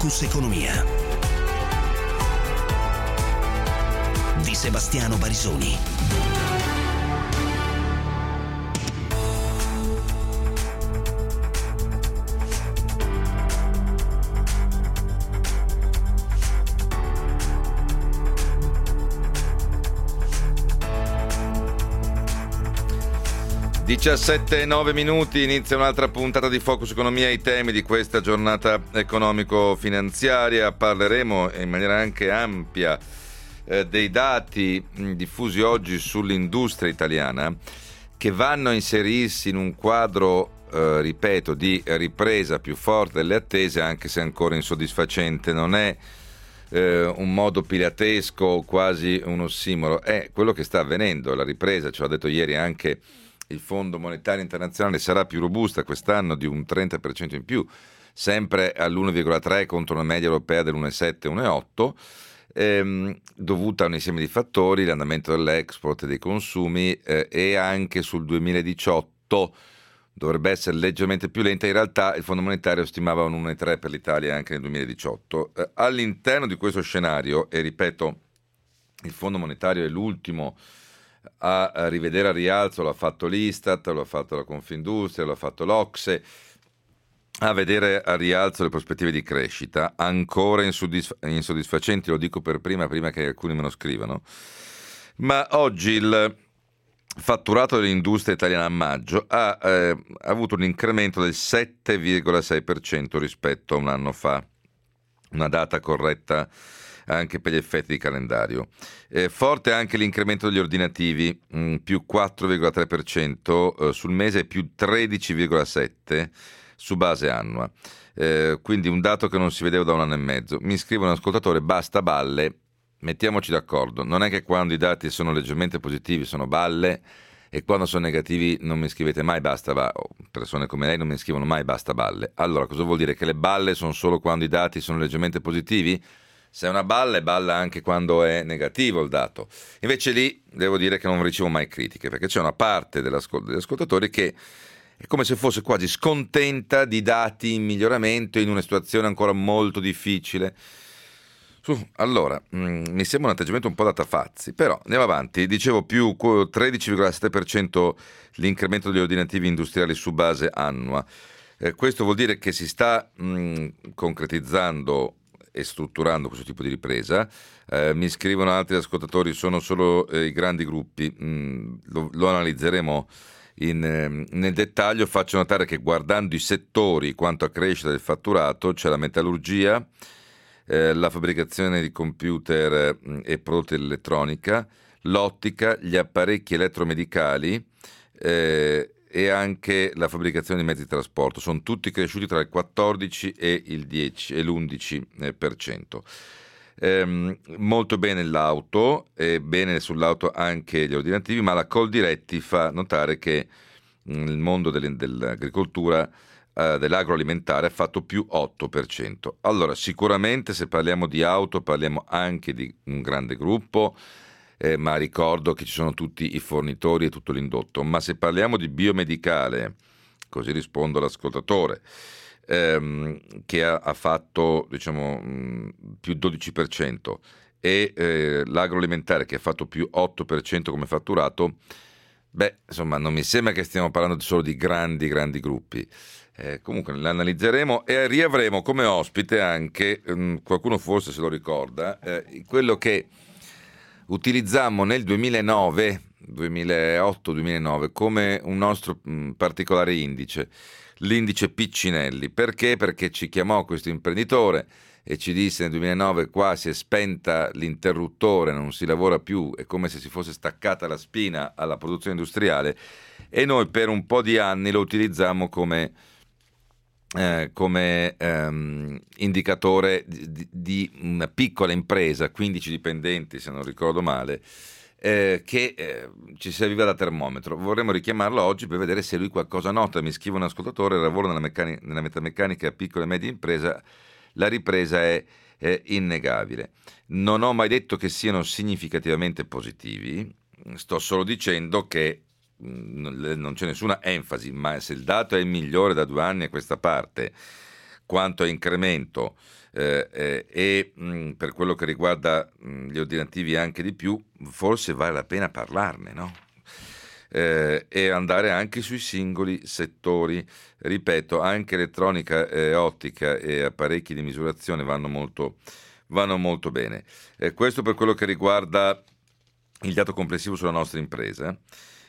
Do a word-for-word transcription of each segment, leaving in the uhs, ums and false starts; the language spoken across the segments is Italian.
Focus Economia di Sebastiano Barisoni. diciassette e nove minuti, inizia un'altra puntata di Focus Economia. I temi di questa giornata economico-finanziaria. Parleremo in maniera anche ampia eh, dei dati mh, diffusi oggi sull'industria italiana, che vanno a inserirsi in un quadro, eh, ripeto, di ripresa più forte delle attese, anche se ancora insoddisfacente. Non è eh, un modo pilatesco, quasi un ossimoro, è quello che sta avvenendo. La ripresa, ce l'ha detto ieri anche il Fondo Monetario Internazionale, sarà più robusta quest'anno di un trenta per cento in più, sempre all'uno virgola tre contro una media europea dell'uno virgola sette uno virgola otto, ehm, dovuta a un insieme di fattori, l'andamento dell'export e dei consumi, eh, e anche sul duemiladiciotto dovrebbe essere leggermente più lenta. In realtà il Fondo Monetario stimava un uno virgola tre per l'Italia anche nel duemiladiciotto. Eh, all'interno di questo scenario, e ripeto, il Fondo Monetario è l'ultimo a rivedere a rialzo, l'ha fatto l'Istat, l'ha fatto la Confindustria, l'ha fatto l'Ocse, a vedere a rialzo le prospettive di crescita, ancora insoddisf- insoddisfacenti, lo dico per prima, prima che alcuni me lo scrivano, ma oggi il fatturato dell'industria italiana a maggio ha, eh, ha avuto un incremento del sette virgola sei per cento rispetto a un anno fa, una data corretta anche per gli effetti di calendario. Eh, forte anche l'incremento degli ordinativi, mh, più quattro virgola tre per cento eh, sul mese e più tredici virgola sette per cento su base annua. Eh, quindi un dato che non si vedeva da un anno e mezzo. Mi scrive un ascoltatore: basta balle, mettiamoci d'accordo. Non è che quando i dati sono leggermente positivi sono balle e quando sono negativi non mi scrivete mai basta balle. Persone come lei non mi scrivono mai basta balle. Allora, cosa vuol dire? Che le balle sono solo quando i dati sono leggermente positivi? Se è una balla, è balla anche quando è negativo il dato. Invece lì devo dire che non ricevo mai critiche, perché c'è una parte degli ascoltatori che è come se fosse quasi scontenta di dati in miglioramento in una situazione ancora molto difficile. Allora, mh, mi sembra un atteggiamento un po' da tafazzi, però andiamo avanti. Dicevo, più tredici virgola sette per cento l'incremento degli ordinativi industriali su base annua. Eh, questo vuol dire che si sta mh, concretizzando e strutturando questo tipo di ripresa. Eh, mi scrivono altri ascoltatori: sono solo eh, i grandi gruppi. Mm, lo, lo analizzeremo in, eh, nel dettaglio. Faccio notare che guardando i settori quanto a crescita del fatturato c'è la metallurgia, eh, la fabbricazione di computer eh, e prodotti dell'elettronica, l'ottica, gli apparecchi elettromedicali, eh, e anche la fabbricazione di mezzi di trasporto. Sono tutti cresciuti tra il quattordici e il dieci e l'undici per cento. Ehm, molto bene l'auto, e bene sull'auto anche gli ordinativi, ma la Coldiretti fa notare che mh, il mondo delle, dell'agricoltura, eh, dell'agroalimentare ha fatto più otto per cento. Allora, sicuramente se parliamo di auto parliamo anche di un grande gruppo, Eh, ma ricordo che ci sono tutti i fornitori e tutto l'indotto. Ma se parliamo di biomedicale, così rispondo all'ascoltatore, ehm, che ha, ha fatto diciamo mh, più dodici per cento, e eh, l'agroalimentare che ha fatto più otto per cento come fatturato, beh, insomma, non mi sembra che stiamo parlando solo di grandi, grandi gruppi. Eh, comunque l'analizzeremo e riavremo come ospite anche, mh, qualcuno forse se lo ricorda, eh, quello che utilizzammo nel duemilanove, duemilaotto duemilanove come un nostro mh, particolare indice, l'indice Piccinelli. Perché? Perché ci chiamò questo imprenditore e ci disse: nel duemilanove qua si è spenta l'interruttore, non si lavora più, è come se si fosse staccata la spina alla produzione industriale, e noi per un po' di anni lo utilizzammo come Eh, come ehm, indicatore di, di una piccola impresa, quindici dipendenti se non ricordo male, eh, che eh, ci serviva da termometro. Vorremmo richiamarlo oggi per vedere se lui qualcosa nota. Mi scrive un ascoltatore: lavoro nella, meccani- nella metalmeccanica piccola e media impresa, la ripresa è, è innegabile. Non ho mai detto che siano significativamente positivi, sto solo dicendo che non c'è nessuna enfasi, ma se il dato è il migliore da due anni a questa parte quanto a incremento eh, eh, e mh, per quello che riguarda mh, gli ordinativi anche di più, forse vale la pena parlarne, no? Eh, e andare anche sui singoli settori. Ripeto, anche elettronica, eh, ottica e apparecchi di misurazione vanno molto, vanno molto bene. Eh, questo per quello che riguarda il dato complessivo sulla nostra impresa.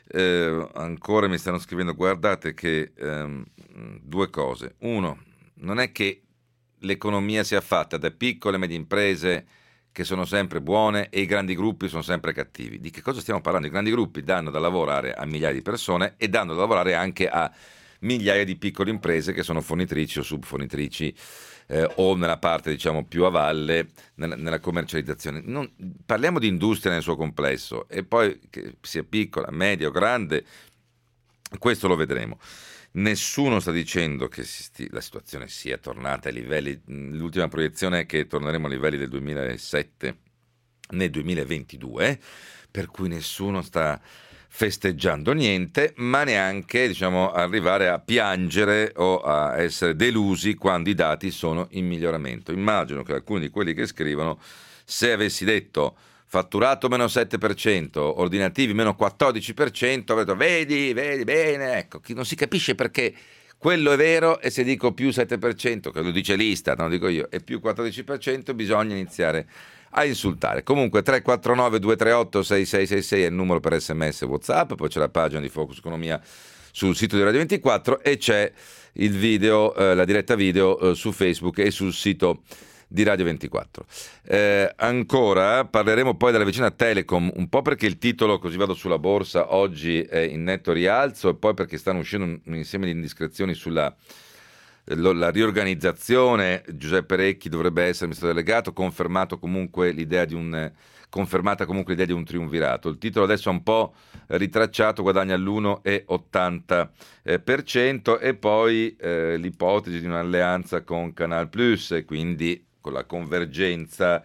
Eh, ancora mi stanno scrivendo, guardate che ehm, due cose. Uno, non è che l'economia sia fatta da piccole e medie imprese che sono sempre buone e i grandi gruppi sono sempre cattivi. Di che cosa stiamo parlando? I grandi gruppi danno da lavorare a migliaia di persone e danno da lavorare anche a migliaia di piccole imprese che sono fornitrici o subfornitrici eh, o nella parte, diciamo, più a valle, nella, nella commercializzazione. Non, parliamo di industria nel suo complesso, e poi che sia piccola, media o grande, questo lo vedremo. Nessuno sta dicendo che si sti- la situazione sia tornata ai livelli. L'ultima proiezione è che torneremo ai livelli del duemilasette nel duemilaventidue, per cui nessuno sta festeggiando niente, ma neanche, diciamo, arrivare a piangere o a essere delusi quando i dati sono in miglioramento. Immagino che alcuni di quelli che scrivono, se avessi detto fatturato meno sette per cento, ordinativi meno quattordici per cento, avrei detto vedi, vedi bene, ecco, chi non si capisce perché quello è vero, e se dico più sette per cento, che lo dice l'Istat, non lo dico io, e più quattordici per cento, bisogna iniziare a insultare. Comunque tre quattro nove due tre otto sei sei sei sei è il numero per sms e WhatsApp, poi c'è la pagina di Focus Economia sul sito di Radio ventiquattro e c'è il video, eh, la diretta video eh, su Facebook e sul sito di Radio ventiquattro. Eh, ancora parleremo poi della vicenda Telecom, un po' perché il titolo, così vado sulla borsa, oggi è in netto rialzo, e poi perché stanno uscendo un, un insieme di indiscrezioni sulla lo, la riorganizzazione. Giuseppe Recchi dovrebbe essere ministro delegato, confermato comunque l'idea di un confermata comunque l'idea di un triumvirato. Il titolo adesso è un po' ritracciato, guadagna l'uno virgola ottanta per cento, e poi eh, l'ipotesi di un'alleanza con Canal Plus, e quindi con la convergenza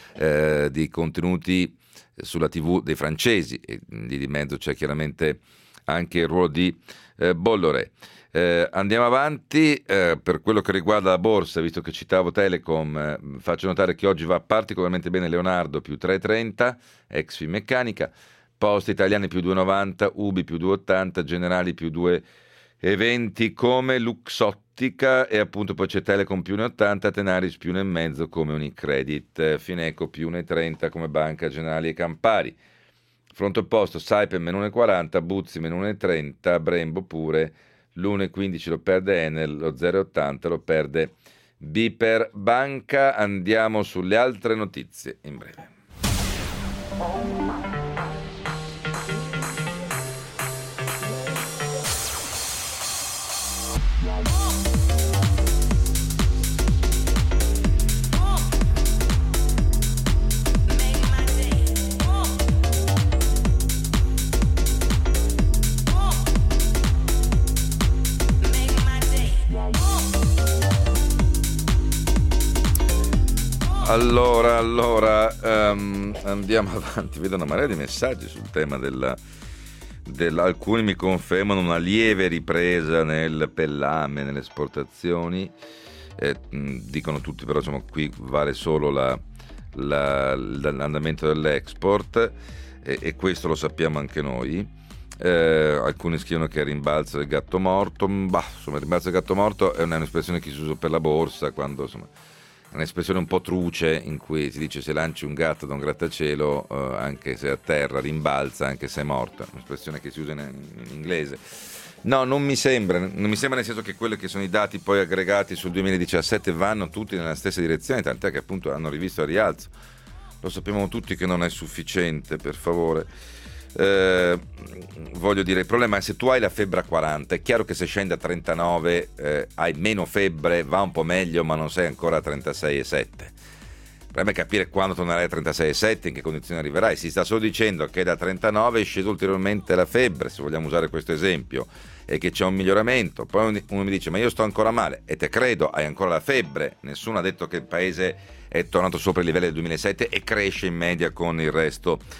eh, di contenuti sulla tivù dei francesi, e lì di mezzo c'è chiaramente anche il ruolo di eh, Bolloré. Eh, andiamo avanti. Eh, per quello che riguarda la borsa, visto che citavo Telecom, eh, faccio notare che oggi va particolarmente bene Leonardo più tre virgola trenta, ex Finmeccanica, Poste Italiane più due virgola novanta, Ubi più due virgola ottanta, Generali più due virgola venti come Luxottica, e appunto poi c'è Telecom più uno virgola ottanta, Tenaris più uno virgola cinque come Unicredit, Fineco più uno virgola trenta come Banca Generali e Campari. Fronte opposto Saipem meno uno virgola quaranta, Buzzi meno uno virgola trenta, Brembo pure, l'uno virgola quindici lo perde Enel, lo zero virgola ottanta lo perde Biper Banca. Andiamo sulle altre notizie in breve. Allora, allora um, andiamo avanti. Vedo una marea di messaggi sul tema della, della... Alcuni mi confermano una lieve ripresa nel pellame, nelle esportazioni. Eh, dicono tutti, però insomma, qui vale solo la, la, l'andamento dell'export, e, e questo lo sappiamo anche noi. Eh, alcuni scrivono che è il rimbalzo del gatto morto. Bah, insomma, il rimbalzo del gatto morto è un'espressione che si usa per la borsa, quando insomma è un'espressione un po' truce, in cui si dice se lanci un gatto da un grattacielo, eh, anche se è a terra, rimbalza anche se è morto. È un'espressione che si usa in, in inglese. No, non mi sembra, non mi sembra, nel senso che quelli che sono i dati poi aggregati sul duemiladiciassette vanno tutti nella stessa direzione, tant'è che appunto hanno rivisto il rialzo. Lo sappiamo tutti che non è sufficiente, per favore. Eh, voglio dire, il problema è se tu hai la febbre a quaranta, è chiaro che se scende a trentanove eh, hai meno febbre, va un po' meglio, ma non sei ancora a trentasei virgola sette. Il problema è capire quando tornerai a trentasei virgola sette, in che condizioni arriverai. Si sta solo dicendo che da trentanove è scesa ulteriormente la febbre, se vogliamo usare questo esempio, e che c'è un miglioramento. Poi uno mi dice ma io sto ancora male, e te credo, hai ancora la febbre. Nessuno ha detto che il paese è tornato sopra i livelli del duemilasette e cresce in media con il resto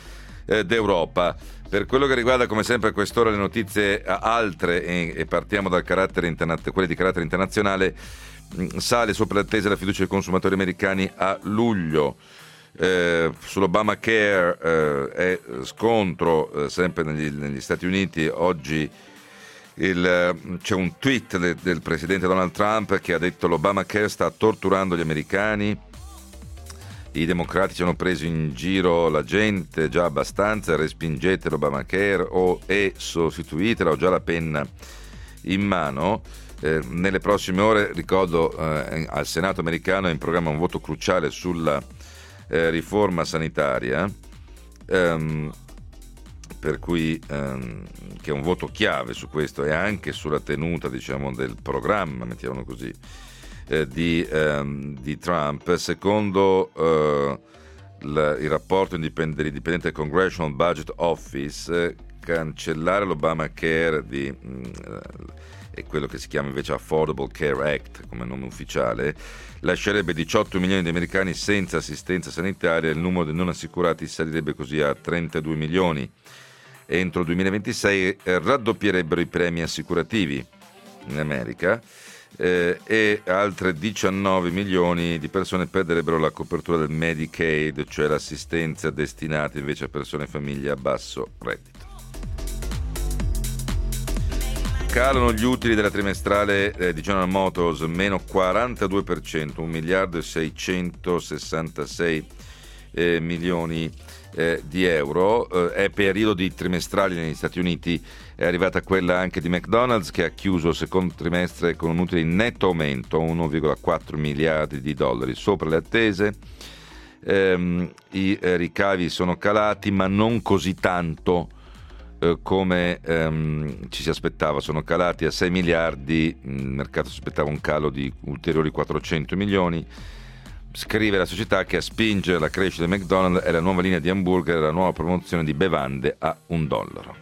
eh, d'Europa. Per quello che riguarda, come sempre, a quest'ora le notizie altre, e, e partiamo dal carattere interna- quelle di carattere internazionale, mh, sale sopra l'attesa la fiducia dei consumatori americani a luglio. Eh, sull'Obamacare eh, è scontro eh, sempre negli, negli Stati Uniti. Oggi il, c'è un tweet de, del presidente Donald Trump che ha detto: l'Obamacare sta torturando gli americani, i democratici hanno preso in giro la gente già abbastanza, respingete l'Obamacare o e sostituitela, ho già la penna in mano. Eh, nelle prossime ore, ricordo, eh, al Senato americano è in programma un voto cruciale sulla Eh, riforma sanitaria, ehm, per cui ehm, che è un voto chiave su questo e anche sulla tenuta, diciamo, del programma, mettiamolo così, eh, di, ehm, di Trump. Secondo eh, la, il rapporto indipend- dell'indipendente Congressional Budget Office, eh, cancellare l'Obamacare di mh, e quello che si chiama invece Affordable Care Act come nome ufficiale, lascerebbe diciotto milioni di americani senza assistenza sanitaria e il numero dei non assicurati salirebbe così a trentadue milioni. Entro il duemilaventisei eh, raddoppierebbero i premi assicurativi in America eh, e altre diciannove milioni di persone perderebbero la copertura del Medicaid, cioè l'assistenza destinata invece a persone e famiglie a basso reddito. Calano gli utili della trimestrale eh, di General Motors, meno quarantadue per cento, un miliardo e seicentosessantasei eh, milioni eh, di euro. Eh, è periodi trimestrali negli Stati Uniti, è arrivata quella anche di McDonald's, che ha chiuso il secondo trimestre con un utile in netto aumento, uno virgola quattro miliardi di dollari, sopra le attese. Ehm, I eh, ricavi sono calati, ma non così tanto come ehm, ci si aspettava, sono calati a sei miliardi, il mercato si aspettava un calo di ulteriori quattrocento milioni. Scrive la società che a spingere la crescita di McDonald's è la nuova linea di hamburger e la nuova promozione di bevande a un dollaro.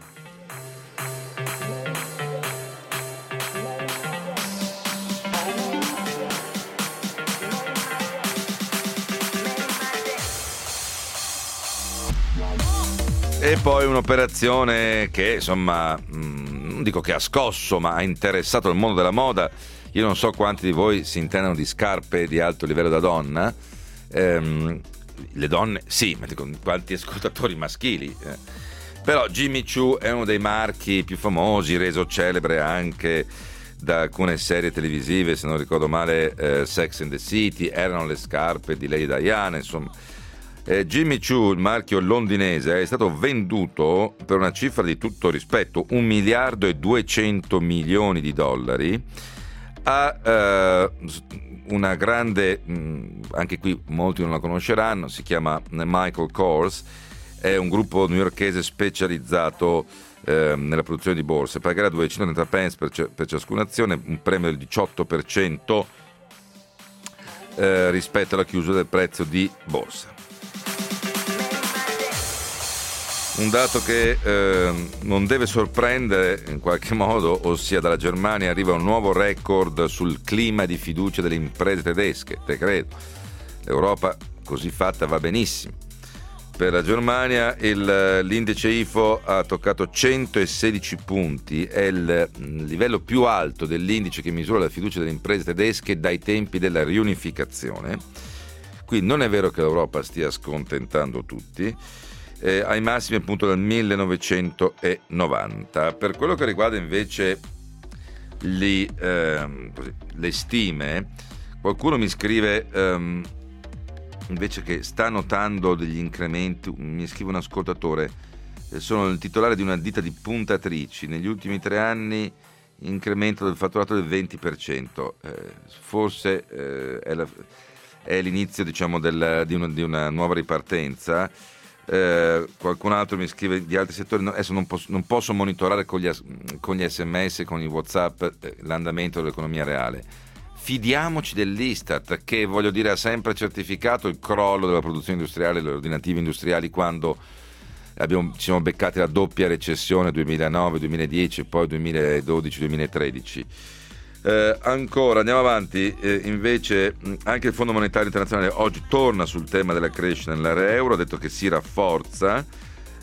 E poi un'operazione che, insomma, mh, non dico che ha scosso, ma ha interessato il mondo della moda. Io non so quanti di voi si intendano di scarpe di alto livello da donna. Ehm, le donne, sì, ma dico, quanti ascoltatori maschili. Eh. Però Jimmy Choo è uno dei marchi più famosi, reso celebre anche da alcune serie televisive, se non ricordo male, eh, Sex and the City, erano le scarpe di Lady Diana, insomma. Eh, Jimmy Choo, il marchio londinese, è stato venduto per una cifra di tutto rispetto, un miliardo e duecento milioni di dollari, a eh, una grande, mh, anche qui molti non la conosceranno, si chiama Michael Kors, è un gruppo newyorkese specializzato eh, nella produzione di borse, pagherà duecentotrenta pence per, c- per ciascuna azione, un premio del diciotto per cento eh, rispetto alla chiusura del prezzo di borsa. Un dato che eh, non deve sorprendere in qualche modo, ossia dalla Germania arriva un nuovo record sul clima di fiducia delle imprese tedesche, te credo. L'Europa così fatta va benissimo. Per la Germania il, l'indice I F O ha toccato centosedici punti, è il livello più alto dell'indice che misura la fiducia delle imprese tedesche dai tempi della riunificazione. Quindi non è vero che l'Europa stia scontentando tutti. Eh, ai massimi appunto dal millenovecentonovanta. Per quello che riguarda invece gli, ehm, così, le stime, qualcuno mi scrive ehm, invece che sta notando degli incrementi. Mi scrive un ascoltatore: eh, sono il titolare di una ditta di puntatrici, negli ultimi tre anni incremento del fatturato del venti per cento, eh, forse eh, è, la, è l'inizio, diciamo, del, di, una, di una nuova ripartenza. Eh, qualcun altro mi scrive di altri settori. No, adesso non posso, non posso monitorare con gli, con gli sms, con i WhatsApp, eh, l'andamento dell'economia reale. Fidiamoci dell'Istat, che, voglio dire, ha sempre certificato il crollo della produzione industriale, delle ordinative industriali, quando abbiamo, ci siamo beccati la doppia recessione duemilanove duemiladieci e poi duemiladodici duemilatredici. Eh, ancora andiamo avanti. Eh, invece anche il Fondo Monetario Internazionale oggi torna sul tema della crescita nell'area euro, ha detto che si rafforza,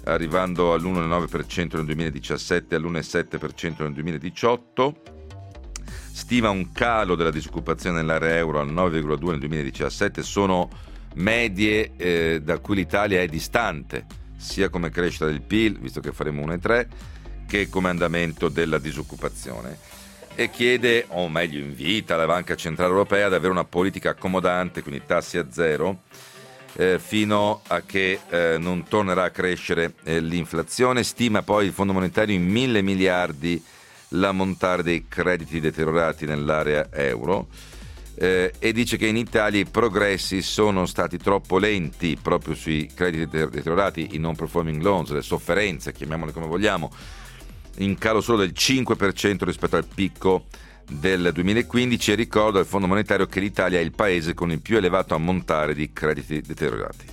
arrivando all'uno virgola nove per cento nel duemiladiciassette e all'uno virgola sette per cento nel duemiladiciotto. Stima un calo della disoccupazione nell'area euro al nove virgola due per cento nel duemiladiciassette. Sono medie eh, da cui l'Italia è distante, sia come crescita del P I L, visto che faremo uno virgola tre, che come andamento della disoccupazione. E chiede, o meglio invita, la Banca Centrale Europea ad avere una politica accomodante, quindi tassi a zero, eh, fino a che eh, non tornerà a crescere eh, l'inflazione. Stima poi il Fondo Monetario in mille miliardi l'ammontare dei crediti deteriorati nell'area euro, eh, e dice che in Italia i progressi sono stati troppo lenti proprio sui crediti deteriorati, i non performing loans, le sofferenze, chiamiamole come vogliamo, in calo solo del cinque per cento rispetto al picco del duemilaquindici, e ricorda al Fondo Monetario che l'Italia è il paese con il più elevato ammontare di crediti deteriorati.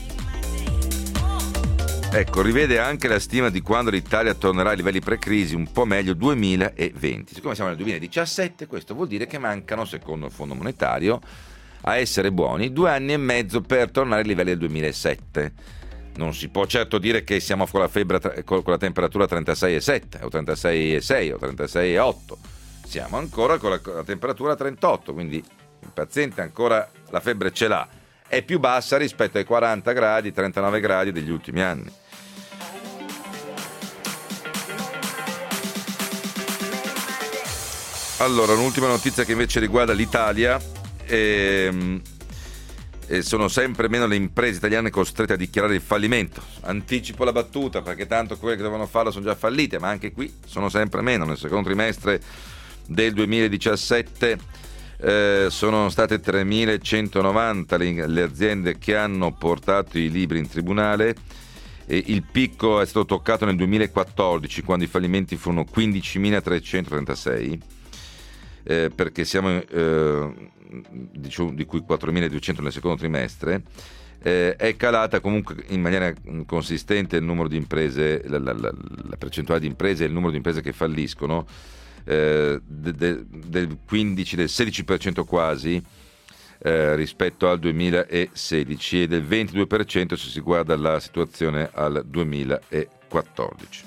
Ecco, rivede anche la stima di quando l'Italia tornerà ai livelli pre-crisi, un po' meglio duemilaventi. Siccome siamo nel duemiladiciassette, questo vuol dire che mancano, secondo il Fondo Monetario, a essere buoni, due anni e mezzo per tornare ai livelli del duemilasette. Non si può certo dire che siamo con la febbre, con la temperatura trentasei virgola sette o trentasei virgola sei o trentasei virgola otto. Siamo ancora con la, con la temperatura trentotto, quindi il paziente ancora la febbre ce l'ha. È più bassa rispetto ai quaranta gradi, trentanove gradi degli ultimi anni. Allora, un'ultima notizia che invece riguarda l'Italia. Ehm, E sono sempre meno le imprese italiane costrette a dichiarare il fallimento. Anticipo la battuta, perché tanto quelle che dovevano farlo sono già fallite, ma anche qui sono sempre meno. Nel secondo trimestre del duemiladiciassette eh, sono state tremilacentonovanta le, le aziende che hanno portato i libri in tribunale, e il picco è stato toccato nel duemilaquattordici, quando i fallimenti furono quindicimilatrecentotrentasei, eh, perché siamo eh, di cui quattromiladuecento nel secondo trimestre. Eh, è calata comunque in maniera consistente il numero di imprese, la, la, la, la percentuale di imprese e il numero di imprese che falliscono, eh, de, de, del quindici, del sedici per cento quasi eh, rispetto al duemilasedici, e del ventidue per cento se si guarda la situazione al duemilaquattordici.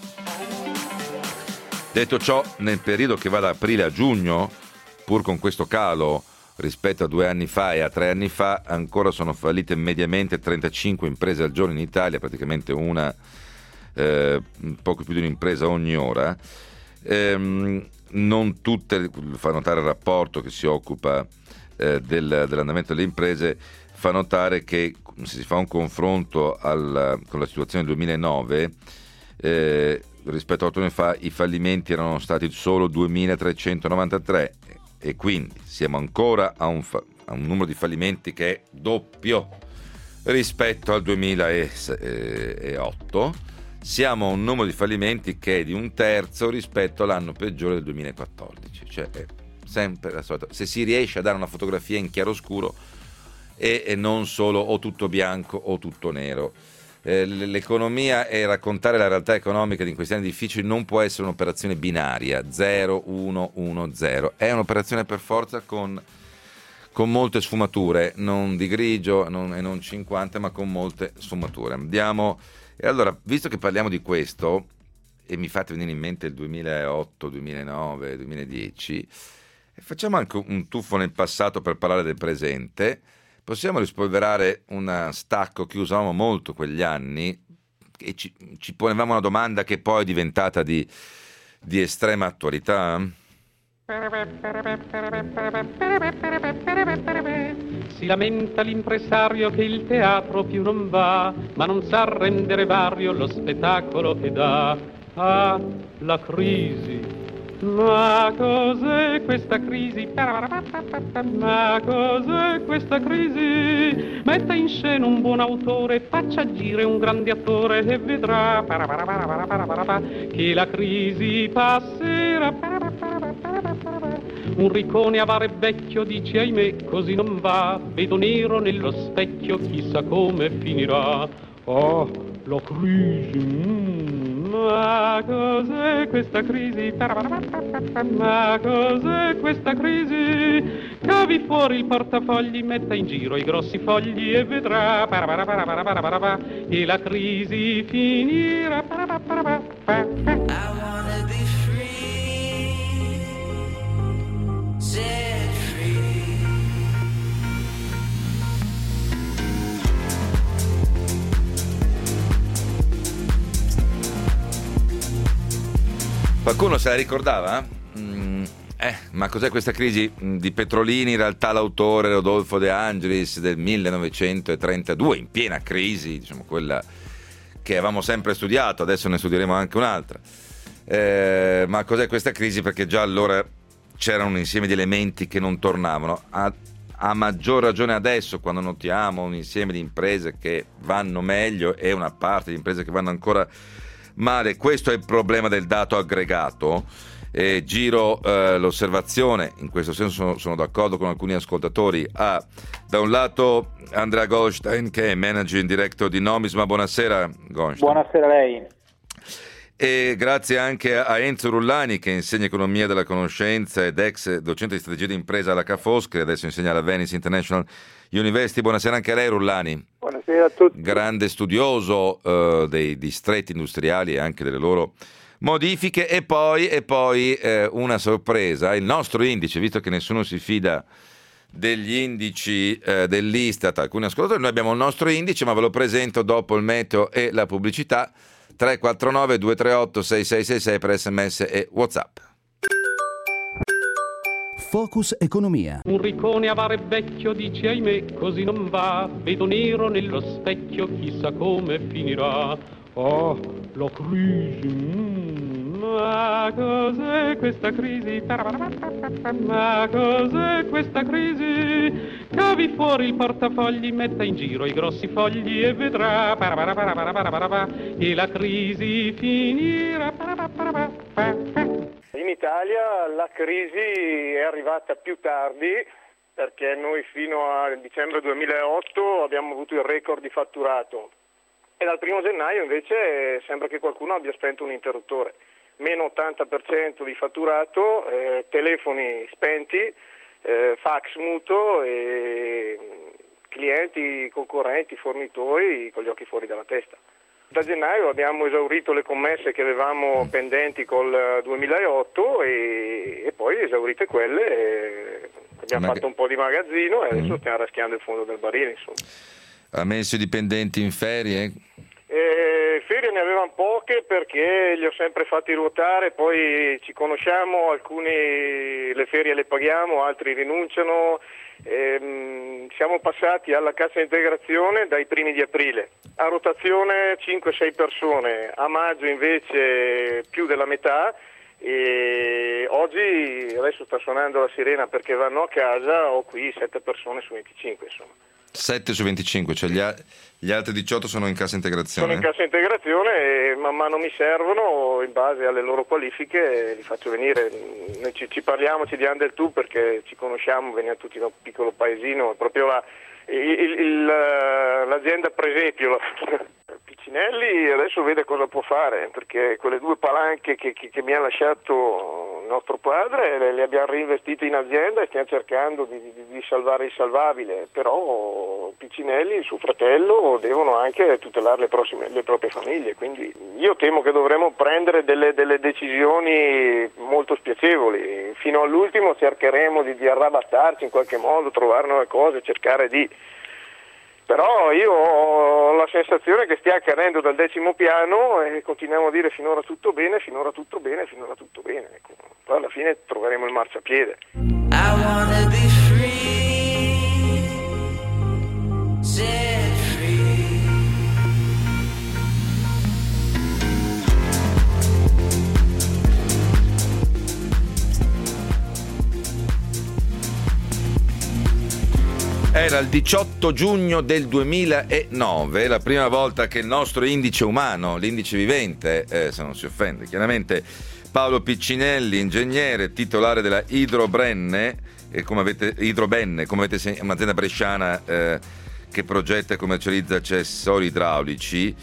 Detto ciò, nel periodo che va da aprile a giugno, pur con questo calo rispetto a due anni fa e a tre anni fa, ancora sono fallite mediamente trentacinque imprese al giorno in Italia, praticamente una, eh, poco più di un'impresa ogni ora. Ehm, non tutte, fa notare il rapporto che si occupa eh, del, dell'andamento delle imprese, fa notare che se si fa un confronto al, con la situazione del duemilanove, eh, rispetto a otto anni fa i fallimenti erano stati solo duemilatrecentonovantatré, e quindi siamo ancora a un, fa- a un numero di fallimenti che è doppio rispetto al duemilaotto. Siamo a un numero di fallimenti che è di un terzo rispetto all'anno peggiore del duemilaquattordici. Cioè è sempre la solita. Se si riesce a dare una fotografia in chiaroscuro e, e non solo o tutto bianco o tutto nero. Eh, l'economia e raccontare la realtà economica di questi anni difficili non può essere un'operazione binaria zero uno uno zero, è un'operazione per forza con, con molte sfumature, non di grigio non, e non cinquanta, ma con molte sfumature. Andiamo, e allora, visto che parliamo di questo e mi fate venire in mente il duemilaotto, duemilanove, duemiladieci, facciamo anche un tuffo nel passato per parlare del presente. Possiamo rispolverare un stacco che usavamo molto quegli anni, e ci, ci ponevamo una domanda che poi è diventata di, di estrema attualità? Si lamenta l'impresario che il teatro più non va, ma non sa rendere vario lo spettacolo che dà. Ah, la crisi. Ma cos'è questa crisi? Ma cos'è questa crisi? Metta in scena un buon autore, faccia agire un grande attore e vedrà che la crisi passerà. Un riccone avaro e vecchio dice ahimè così non va, vedo nero nello specchio, chissà come finirà. Oh, la crisi, mm, ma cos'è questa crisi? Ma cos'è questa crisi? cavi fuori il portafogli, metta in giro i grossi fogli e vedrà paraparaparaparaparapara, e la crisi finirà. Paraparaparapara. I wanna be free, set free. Qualcuno se la ricordava? Mm, eh, ma cos'è questa crisi di Petrolini? In realtà l'autore Rodolfo De Angelis del millenovecentotrentadue, in piena crisi, diciamo quella che avevamo sempre studiato, adesso ne studieremo anche un'altra. Eh, ma cos'è questa crisi? Perché già allora c'era un insieme di elementi che non tornavano. A, a maggior ragione adesso, quando notiamo un insieme di imprese che vanno meglio e una parte di imprese che vanno ancora male. Questo è il problema del dato aggregato. E giro eh, l'osservazione, in questo senso sono, sono d'accordo con alcuni ascoltatori. Ah, da un lato Andrea Goldstein, che è Managing Director di Nomisma. Buonasera Goldstein. Buonasera a lei. E grazie anche a Enzo Rullani, che insegna economia della conoscenza ed ex docente di strategia di impresa alla Ca' Foscari, adesso insegna alla Venice International University. Buonasera anche a lei Rullani. Buonasera a tutti. Grande studioso uh, dei distretti industriali e anche delle loro modifiche. E poi, e poi eh, una sorpresa, il nostro indice, visto che nessuno si fida degli indici eh, dell'Istat, alcuni ascoltatori, noi abbiamo il nostro indice, ma ve lo presento dopo il meteo e la pubblicità. Tre quattro nove due tre otto sei sei sei sei per sms e WhatsApp. Focus Economia. Un riccone avare vecchio dice ahimè così non va, vedo nero nello specchio, chissà come finirà. Oh, la crisi, mm, ma cos'è questa crisi? Ma cos'è questa crisi? Cavi fuori il portafogli, metta in giro i grossi fogli e vedrà e la crisi finirà. In Italia la crisi è arrivata più tardi, perché noi fino a dicembre duemilaotto abbiamo avuto il record di fatturato e dal primo gennaio invece sembra che qualcuno abbia spento un interruttore. Meno ottanta per cento di fatturato, eh, telefoni spenti, eh, fax muto e clienti, concorrenti, fornitori con gli occhi fuori dalla testa. Da gennaio abbiamo esaurito le commesse che avevamo pendenti col duemilaotto e, e poi esaurite quelle e abbiamo Mag- fatto un po' di magazzino e adesso Mm. stiamo raschiando il fondo del barile, insomma. Ha messo i dipendenti in ferie? Eh, ferie ne avevamo poche perché li ho sempre fatti ruotare, poi ci conosciamo, alcuni le ferie le paghiamo, altri rinunciano. Ehm, siamo passati alla cassa integrazione dai primi di aprile, a rotazione cinque sei persone, a maggio invece più della metà e oggi, adesso sta suonando la sirena perché vanno a casa, ho qui sette persone su venticinque, insomma. sette su venticinque, cioè gli, a- gli altri diciotto sono in cassa integrazione? Sono in cassa integrazione e man mano mi servono, in base alle loro qualifiche li faccio venire. Noi ci, ci parliamo, ci diamo del tu perché ci conosciamo, veniamo tutti da un piccolo paesino, è proprio la, il, il, l'azienda presepio. Piccinelli adesso vede cosa può fare, perché quelle due palanche che, che, che mi ha lasciato il nostro padre le, le abbiamo reinvestite in azienda e stiamo cercando di, di, di salvare il salvabile, però Piccinelli, il suo fratello, devono anche tutelare le, prossime, le proprie famiglie, quindi io temo che dovremo prendere delle, delle decisioni molto spiacevoli. Fino all'ultimo cercheremo di, di arrabattarci in qualche modo, trovare nuove cose, cercare di... Però io ho la sensazione che stia accadendo dal decimo piano e continuiamo a dire finora tutto bene, finora tutto bene, finora tutto bene. Ecco. Poi alla fine troveremo il marciapiede. I wanna be free, set free. Era il diciotto giugno del duemilanove, la prima volta che il nostro indice umano, l'indice vivente, eh, se non si offende chiaramente, Paolo Piccinelli, ingegnere, titolare della Idrobrenne, e come avete, Idrobenne, come avete sentito, un'azienda bresciana eh, che progetta e commercializza accessori idraulici,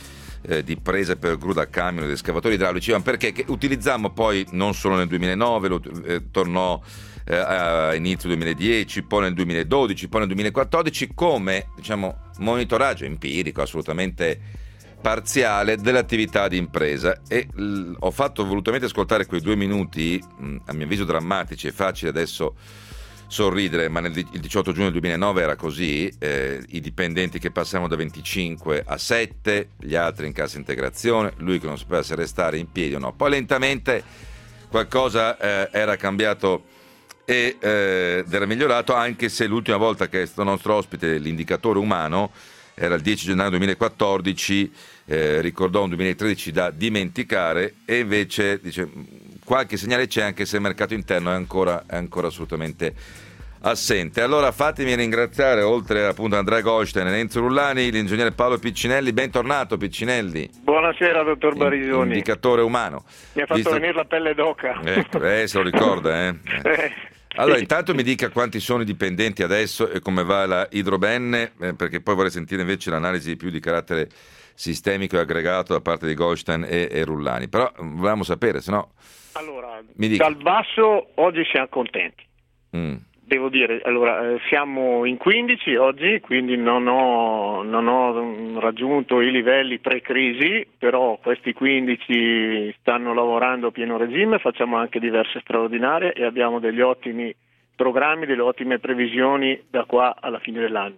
eh, di prese per gru da camion ed escavatori idraulici, ma perché che utilizzammo poi non solo nel duemilanove, lo, eh, tornò eh, a inizio duemiladieci, poi nel duemiladodici, poi nel duemilaquattordici come, diciamo, monitoraggio empirico assolutamente parziale dell'attività di impresa. E l- ho fatto volutamente ascoltare quei due minuti, mh, a mio avviso drammatici, è facile adesso sorridere, ma nel, il diciotto giugno duemilanove era così, eh, i dipendenti che passavano da venticinque a sette, gli altri in cassa integrazione, lui che non sapeva se restare in piedi o no. Poi lentamente qualcosa eh, era cambiato e eh, ed era migliorato, anche se l'ultima volta che è stato nostro ospite l'indicatore umano era il dieci gennaio duemilaquattordici, eh, ricordò un duemilatredici da dimenticare, e invece dice qualche segnale c'è, anche se il mercato interno è ancora, è ancora assolutamente assente. Allora fatemi ringraziare, oltre appunto Andrea Goldstein e Enzo Rullani, l'ingegnere Paolo Piccinelli. Bentornato Piccinelli. Buonasera dottor Barisoni. Indicatore umano. Mi ha fatto Visto... venire la pelle d'oca. Ecco, eh, se lo ricorda, eh. eh. Allora, intanto mi dica quanti sono i dipendenti adesso e come va la Idrobenne, eh, perché poi vorrei sentire invece l'analisi più di carattere sistemico e aggregato da parte di Goldstein e, e Rullani. Però volevamo sapere, se no... Allora, mi dica. Dal basso oggi siamo contenti. Mm. Devo dire, allora, eh, siamo in quindici oggi, quindi non ho, non ho raggiunto i livelli pre-crisi, però questi quindici stanno lavorando a pieno regime, facciamo anche diverse straordinarie e abbiamo degli ottimi programmi, delle ottime previsioni da qua alla fine dell'anno.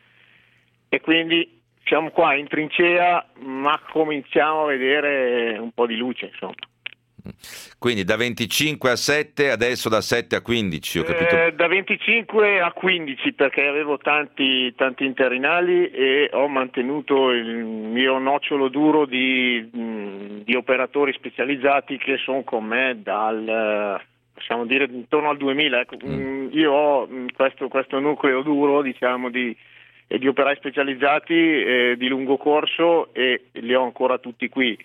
E quindi siamo qua in trincea, ma cominciamo a vedere un po' di luce, insomma. Quindi da venticinque a sette, adesso da sette a quindici, ho capito? Eh, da venticinque a quindici, perché avevo tanti, tanti interinali e ho mantenuto il mio nocciolo duro di, di operatori specializzati che sono con me dal, possiamo dire, intorno al duemila. Ecco, mm. Io ho questo, questo nucleo duro, diciamo, di, di operai specializzati eh, di lungo corso, e li ho ancora tutti qui.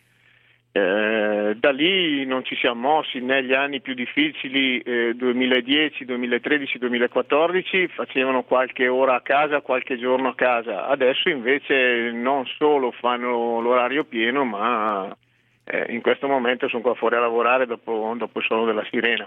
Eh, da lì non ci siamo mossi. Negli anni più difficili, eh, duemiladieci, duemilatredici, duemilaquattordici, facevano qualche ora a casa, qualche giorno a casa. Adesso invece non solo fanno l'orario pieno, ma eh, in questo momento sono qua fuori a lavorare dopo, dopo il suono della sirena.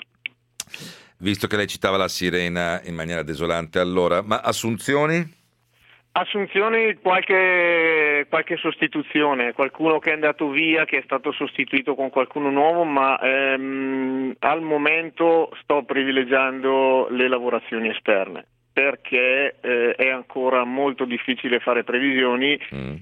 Visto che lei citava la sirena in maniera desolante, allora, ma assunzioni? Assunzioni, qualche, qualche sostituzione, qualcuno che è andato via, che è stato sostituito con qualcuno nuovo, ma ehm, al momento sto privilegiando le lavorazioni esterne, perché eh, è ancora molto difficile fare previsioni mm.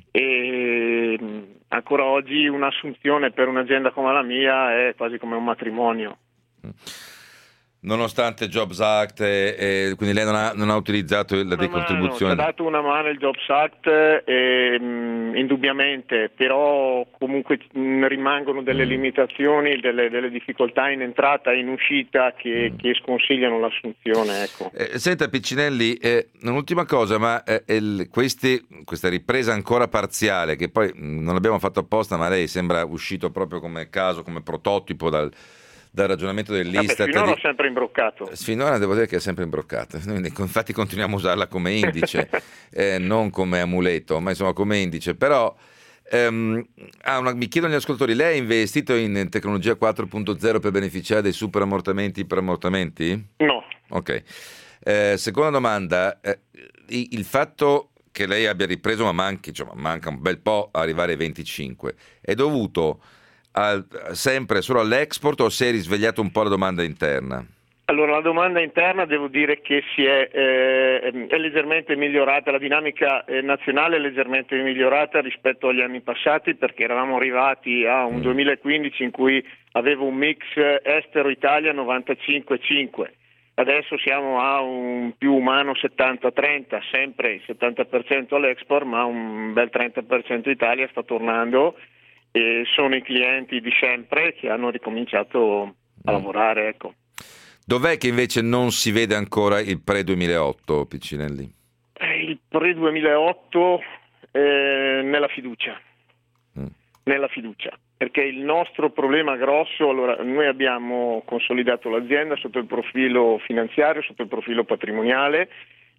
e ancora oggi un'assunzione per un'azienda come la mia è quasi come un matrimonio. Mm. Nonostante Jobs Act, e, e quindi lei non ha, non ha utilizzato la decontribuzione? Ci ha dato una mano il Jobs Act, e, mh, indubbiamente, però comunque mh, rimangono delle mm. limitazioni, delle, delle difficoltà in entrata e in uscita che, mm. che sconsigliano l'assunzione. Ecco. Eh, senta Piccinelli, eh, un'ultima cosa, ma eh, il, questi, questa ripresa ancora parziale, che poi mh, non l'abbiamo fatto apposta, ma lei sembra uscito proprio come caso, come prototipo dal... dal ragionamento dell'Istat. Finora di... ho sempre imbroccato. Finora devo dire che è sempre imbroccata. Noi infatti continuiamo a usarla come indice, eh, non come amuleto, ma insomma come indice. Però ehm, ah, una, mi chiedono gli ascoltatori, lei ha investito in tecnologia quattro punto zero per beneficiare dei super ammortamenti, iperammortamenti? No. Ok. Eh, seconda domanda, eh, il fatto che lei abbia ripreso, ma manchi, insomma, manca un bel po' a arrivare ai venticinque, è dovuto Al, sempre solo all'export, o si è risvegliato un po' la domanda interna? Allora, la domanda interna devo dire che si è, eh, è leggermente migliorata, la dinamica eh, nazionale è leggermente migliorata rispetto agli anni passati, perché eravamo arrivati a un mm. duemilaquindici in cui avevo un mix estero-Italia novantacinque cinque. Adesso siamo a un più umano settanta trenta, sempre il settanta per cento all'export, ma un bel trenta per cento Italia sta tornando. E sono i clienti di sempre che hanno ricominciato a lavorare, ecco. Dov'è che invece non si vede ancora il pre-duemilaotto, Piccinelli? Eh, il pre-duemilaotto eh, nella fiducia, mm. nella fiducia, perché il nostro problema grosso, allora noi abbiamo consolidato l'azienda sotto il profilo finanziario, sotto il profilo patrimoniale,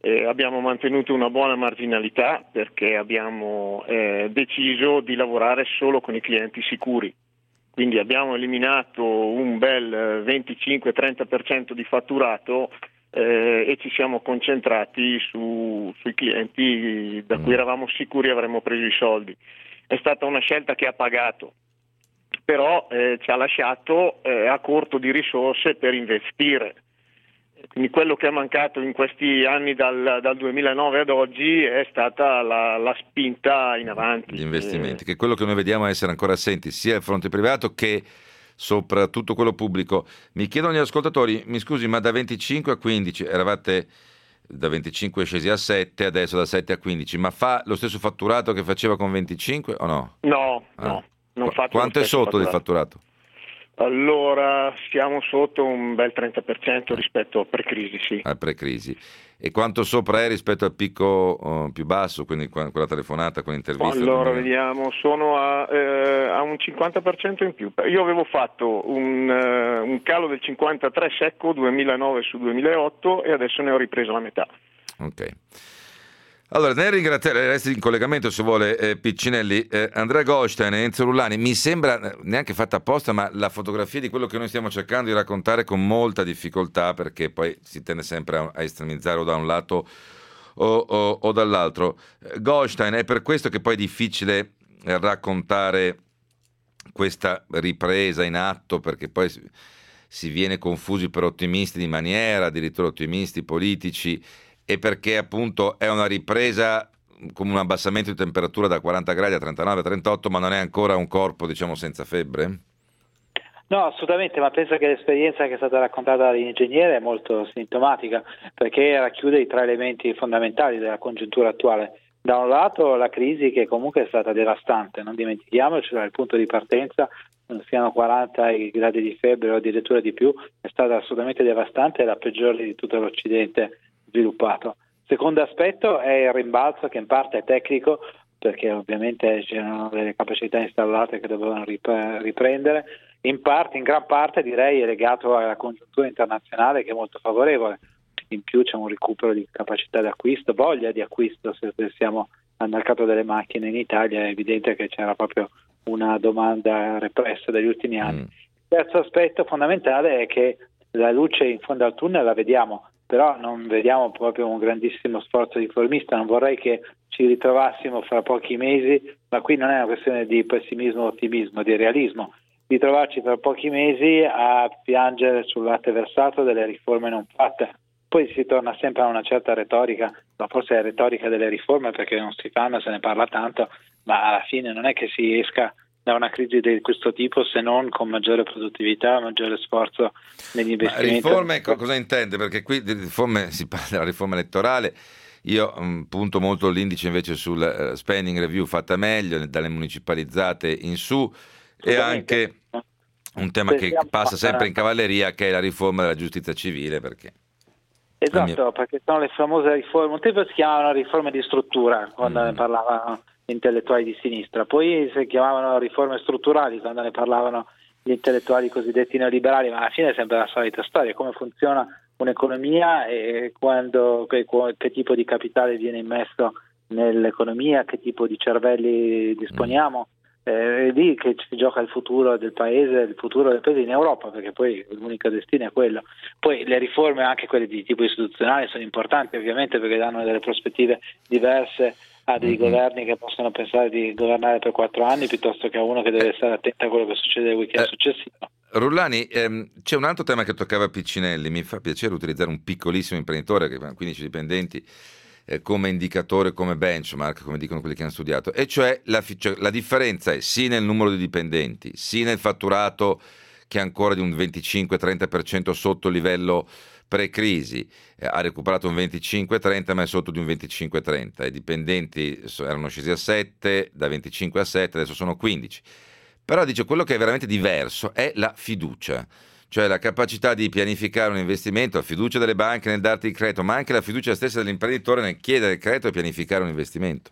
Eh, abbiamo mantenuto una buona marginalità perché abbiamo eh, deciso di lavorare solo con i clienti sicuri, quindi abbiamo eliminato un bel venticinque trenta per cento di fatturato eh, e ci siamo concentrati su, sui clienti da cui eravamo sicuri avremmo preso i soldi. È stata una scelta che ha pagato, però eh, ci ha lasciato eh, a corto di risorse per investire. Quindi quello che è mancato in questi anni dal, dal duemilanove ad oggi è stata la, la spinta in avanti. Gli investimenti, che è quello che noi vediamo essere ancora assenti sia il fronte privato che soprattutto quello pubblico. Mi chiedono gli ascoltatori, mi scusi, ma da venticinque a quindici eravate da venticinque scesi a sette, adesso da sette a quindici, ma fa lo stesso fatturato che faceva con venticinque o no? No, ah. no. Non Qu- faccio Quanto è sotto fatturato. del fatturato? Allora, siamo sotto un bel trenta per cento rispetto a pre-crisi, sì. Al pre-crisi. E quanto sopra è rispetto al picco uh, più basso, quindi qua- quella telefonata, quell'intervista? Allora, quindi... vediamo, sono a, eh, a un cinquanta per cento in più. Io avevo fatto un, uh, un calo del cinquantatré secco duemilanove su duemilaotto e adesso ne ho ripreso la metà. Ok. Allora, nel ringraziare, resti in collegamento se vuole eh, Piccinelli, eh, Andrea Goldstein e Enzo Rullani, mi sembra eh, neanche fatta apposta, ma la fotografia di quello che noi stiamo cercando di raccontare con molta difficoltà, perché poi si tende sempre a, a estremizzare o da un lato o, o, o dall'altro. Eh, Goldstein, è per questo che poi è difficile eh, raccontare questa ripresa in atto, perché poi si, si viene confusi per ottimisti di maniera, addirittura ottimisti politici, e perché appunto è una ripresa come un abbassamento di temperatura da quaranta gradi a trentanove a trentotto, ma non è ancora un corpo, diciamo, senza febbre? No, assolutamente, ma penso che l'esperienza che è stata raccontata dall'ingegnere è molto sintomatica, perché racchiude i tre elementi fondamentali della congiuntura attuale. Da un lato la crisi, che comunque è stata devastante, non dimentichiamoci, dal punto di partenza, non siano quaranta i gradi di febbre o addirittura di più, è stata assolutamente devastante e la peggiore di tutto l'Occidente sviluppato. Secondo aspetto è il rimbalzo, che in parte è tecnico, perché ovviamente c'erano delle capacità installate che dovevano rip- riprendere, in parte, in gran parte direi è legato alla congiuntura internazionale, che è molto favorevole. In più c'è un recupero di capacità di acquisto, voglia di acquisto. Se pensiamo al mercato delle macchine in Italia è evidente che c'era proprio una domanda repressa dagli ultimi anni. Mm. Il terzo aspetto fondamentale è che la luce in fondo al tunnel la vediamo, però non vediamo proprio un grandissimo sforzo riformista. Non vorrei che ci ritrovassimo fra pochi mesi, ma qui non è una questione di pessimismo o ottimismo, di realismo, di trovarci fra pochi mesi a piangere sul latte versato delle riforme non fatte. Poi si torna sempre a una certa retorica, ma forse è retorica delle riforme perché non si fanno, se ne parla tanto, ma alla fine non è che si esca da una crisi di questo tipo se non con maggiore produttività, maggiore sforzo negli investimenti. Ma riforme, cosa intende? Perché qui di riforme si parla della riforma elettorale. Io um, punto molto l'indice invece sul uh, spending review fatta meglio, dalle municipalizzate in su, e anche un tema che passa sempre in cavalleria, che è la riforma della giustizia civile, perché esatto, mio... perché sono le famose riforme, un tempo si chiamavano riforme di struttura quando mm. ne parlavano intellettuali di sinistra, poi si chiamavano riforme strutturali quando ne parlavano gli intellettuali cosiddetti neoliberali, ma alla fine è sempre la solita storia: come funziona un'economia e quando, che, che tipo di capitale viene immesso nell'economia, che tipo di cervelli disponiamo. Eh, è lì che si gioca il futuro del paese, il futuro del paese in Europa, perché poi l'unico destino è quello. Poi le riforme, anche quelle di tipo istituzionale, sono importanti ovviamente, perché danno delle prospettive diverse a dei mm-hmm. governi che possono pensare di governare per quattro anni piuttosto che a uno che deve stare attento a quello che succede il weekend eh, successivo. Rullani, ehm, c'è un altro tema che toccava Piccinelli. Mi fa piacere utilizzare un piccolissimo imprenditore che ha quindici dipendenti eh, come indicatore, come benchmark, come dicono quelli che hanno studiato, e cioè la, cioè la differenza è sì nel numero di dipendenti, sì nel fatturato, che è ancora di un venticinque trenta per cento sotto il livello pre-crisi, eh, ha recuperato un venticinque trenta, ma è sotto di un venticinque trenta. I dipendenti erano scesi a sette, da venticinque a sette, adesso sono quindici. Però dice, quello che è veramente diverso è la fiducia, cioè la capacità di pianificare un investimento, la fiducia delle banche nel darti il credito, ma anche la fiducia stessa dell'imprenditore nel chiedere il credito e pianificare un investimento.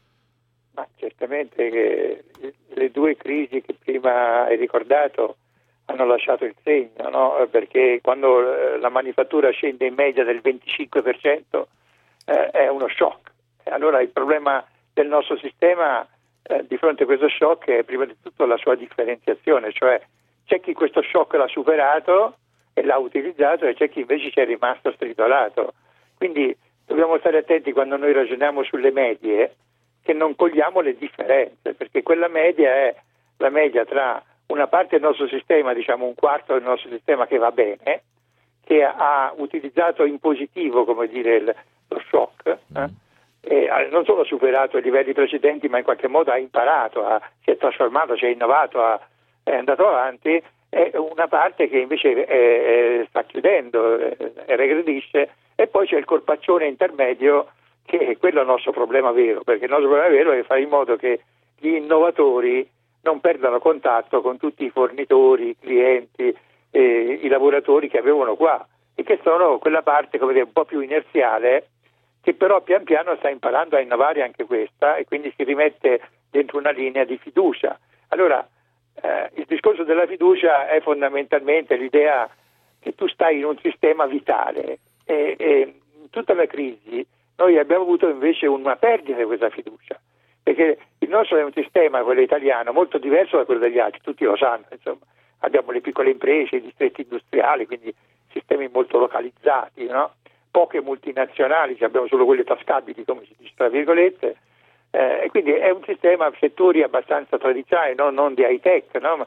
Ma certamente che le due crisi che prima hai ricordato hanno lasciato il segno, no? Perché quando la manifattura scende in media del venticinque per cento, eh, è uno shock. E allora il problema del nostro sistema eh, di fronte a questo shock è prima di tutto la sua differenziazione, cioè c'è chi questo shock l'ha superato e l'ha utilizzato e c'è chi invece ci è rimasto stritolato. Quindi dobbiamo stare attenti quando noi ragioniamo sulle medie che non cogliamo le differenze, perché quella media è la media tra una parte del nostro sistema, diciamo un quarto del nostro sistema che va bene, che ha utilizzato in positivo, come dire, il, lo shock, eh? E non solo ha superato i livelli precedenti, ma in qualche modo ha imparato, ha, si è trasformato, si è innovato, ha, è andato avanti, e una parte che invece è, è, sta chiudendo, è, è regredisce, e poi c'è il corpaccione intermedio, che è quello il nostro problema vero, perché il nostro problema vero è fare in modo che gli innovatori non perdano contatto con tutti i fornitori, i clienti, eh, i lavoratori che avevano qua, e che sono quella parte, come dire, un po' più inerziale, che però pian piano sta imparando a innovare anche questa, e quindi si rimette dentro una linea di fiducia. Allora, eh, il discorso della fiducia è fondamentalmente l'idea che tu stai in un sistema vitale, e, e in tutta la crisi noi abbiamo avuto invece una perdita di questa fiducia, perché il nostro è un sistema, quello italiano, molto diverso da quello degli altri, tutti lo sanno, insomma. Abbiamo le piccole imprese, i distretti industriali, quindi sistemi molto localizzati, no? Poche multinazionali, abbiamo solo quelle tascabili, come si dice tra virgolette, eh, e quindi è un sistema a settori abbastanza tradizionali, no? Non di high tech, no?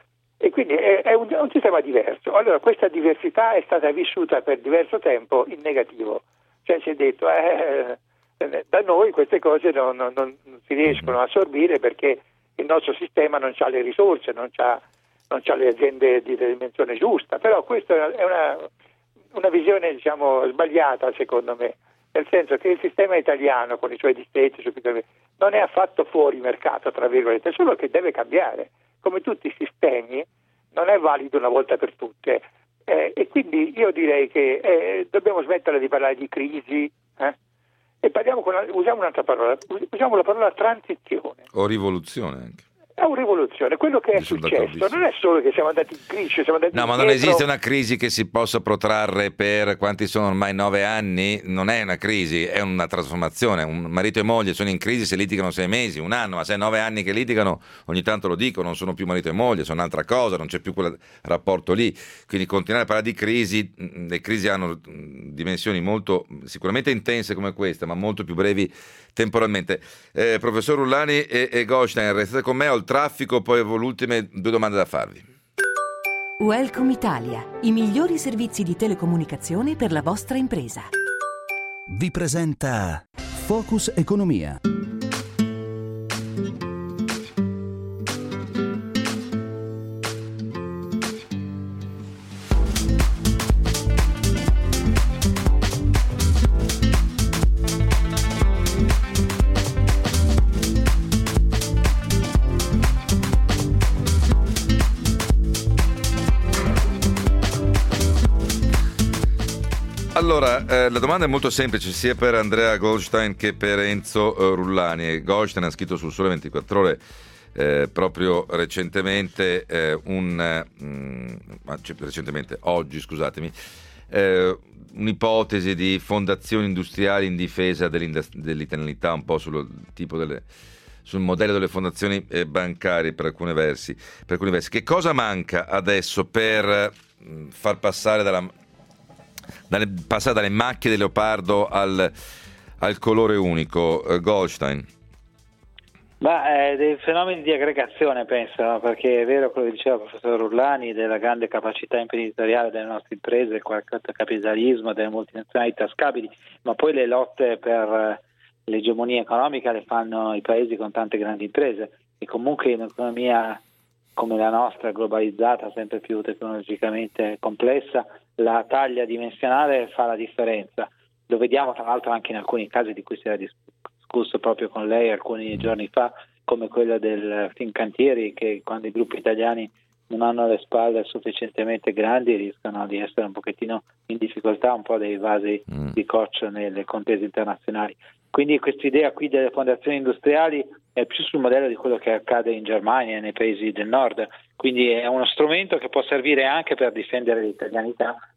E quindi è, è, un, è un sistema diverso. Allora questa diversità è stata vissuta per diverso tempo in negativo, cioè si è detto eh, da noi queste cose non, non, non si riescono a assorbire perché il nostro sistema non ha le risorse, non ha non c'ha le aziende di dimensione giusta, però questa è una, una visione, diciamo, sbagliata secondo me, nel senso che il sistema italiano con i suoi distretti non è affatto fuori mercato, tra virgolette, solo che deve cambiare, come tutti i sistemi non è valido una volta per tutte, eh, e quindi io direi che eh, dobbiamo smettere di parlare di crisi, eh, e parliamo con, usiamo un'altra parola, usiamo la parola transizione o rivoluzione anche. È una rivoluzione, quello che è successo non è solo che siamo andati in crisi, siamo andati no, ma non esiste una crisi che si possa protrarre per quanti sono ormai nove anni, non è una crisi, è una trasformazione. Un marito e moglie sono in crisi se litigano sei mesi, un anno, ma se è nove anni che litigano, ogni tanto lo dicono, non sono più marito e moglie, sono un'altra cosa, non c'è più quel rapporto lì. Quindi continuare a parlare di crisi, le crisi hanno dimensioni molto sicuramente intense come questa, ma molto più brevi temporalmente. Eh, professor Rullani e, e Goldstein, restate con me, ho il traffico, poi avevo le ultime due domande da farvi. Welcome Italia, i migliori servizi di telecomunicazione per la vostra impresa. Vi presenta Focus Economia. Allora, eh, la domanda è molto semplice sia per Andrea Goldstein che per Enzo eh, Rullani. Goldstein ha scritto sul Sole ventiquattro Ore eh, proprio recentemente eh, un eh, cioè, recentemente, oggi scusatemi, eh, un'ipotesi di fondazioni industriali in difesa dell'italianità, un po' sul tipo delle sul modello delle fondazioni eh, bancarie per alcuni versi, per alcuni versi. Che cosa manca adesso per mh, far passare dalla Dalle, passare dalle macchie di leopardo al, al colore unico? uh, Goldstein? Ma eh, dei fenomeni di aggregazione, penso, no? Perché è vero quello che diceva il professor Rullani della grande capacità imprenditoriale delle nostre imprese, qualche capitalismo delle multinazionali tascabili, ma poi le lotte per eh, l'egemonia economica le fanno i paesi con tante grandi imprese, e comunque in un'economia come la nostra, globalizzata, sempre più tecnologicamente complessa, la taglia dimensionale fa la differenza. Lo vediamo tra l'altro anche in alcuni casi di cui si era discusso proprio con lei alcuni giorni fa, come quella del Fincantieri, che quando i gruppi italiani non hanno le spalle sufficientemente grandi rischiano di essere un pochettino in difficoltà, un po' dei vasi mm. di coccio nelle contese internazionali. Quindi questa idea qui delle fondazioni industriali è più sul modello di quello che accade in Germania e nei paesi del nord, quindi è uno strumento che può servire anche per difendere l'italianità,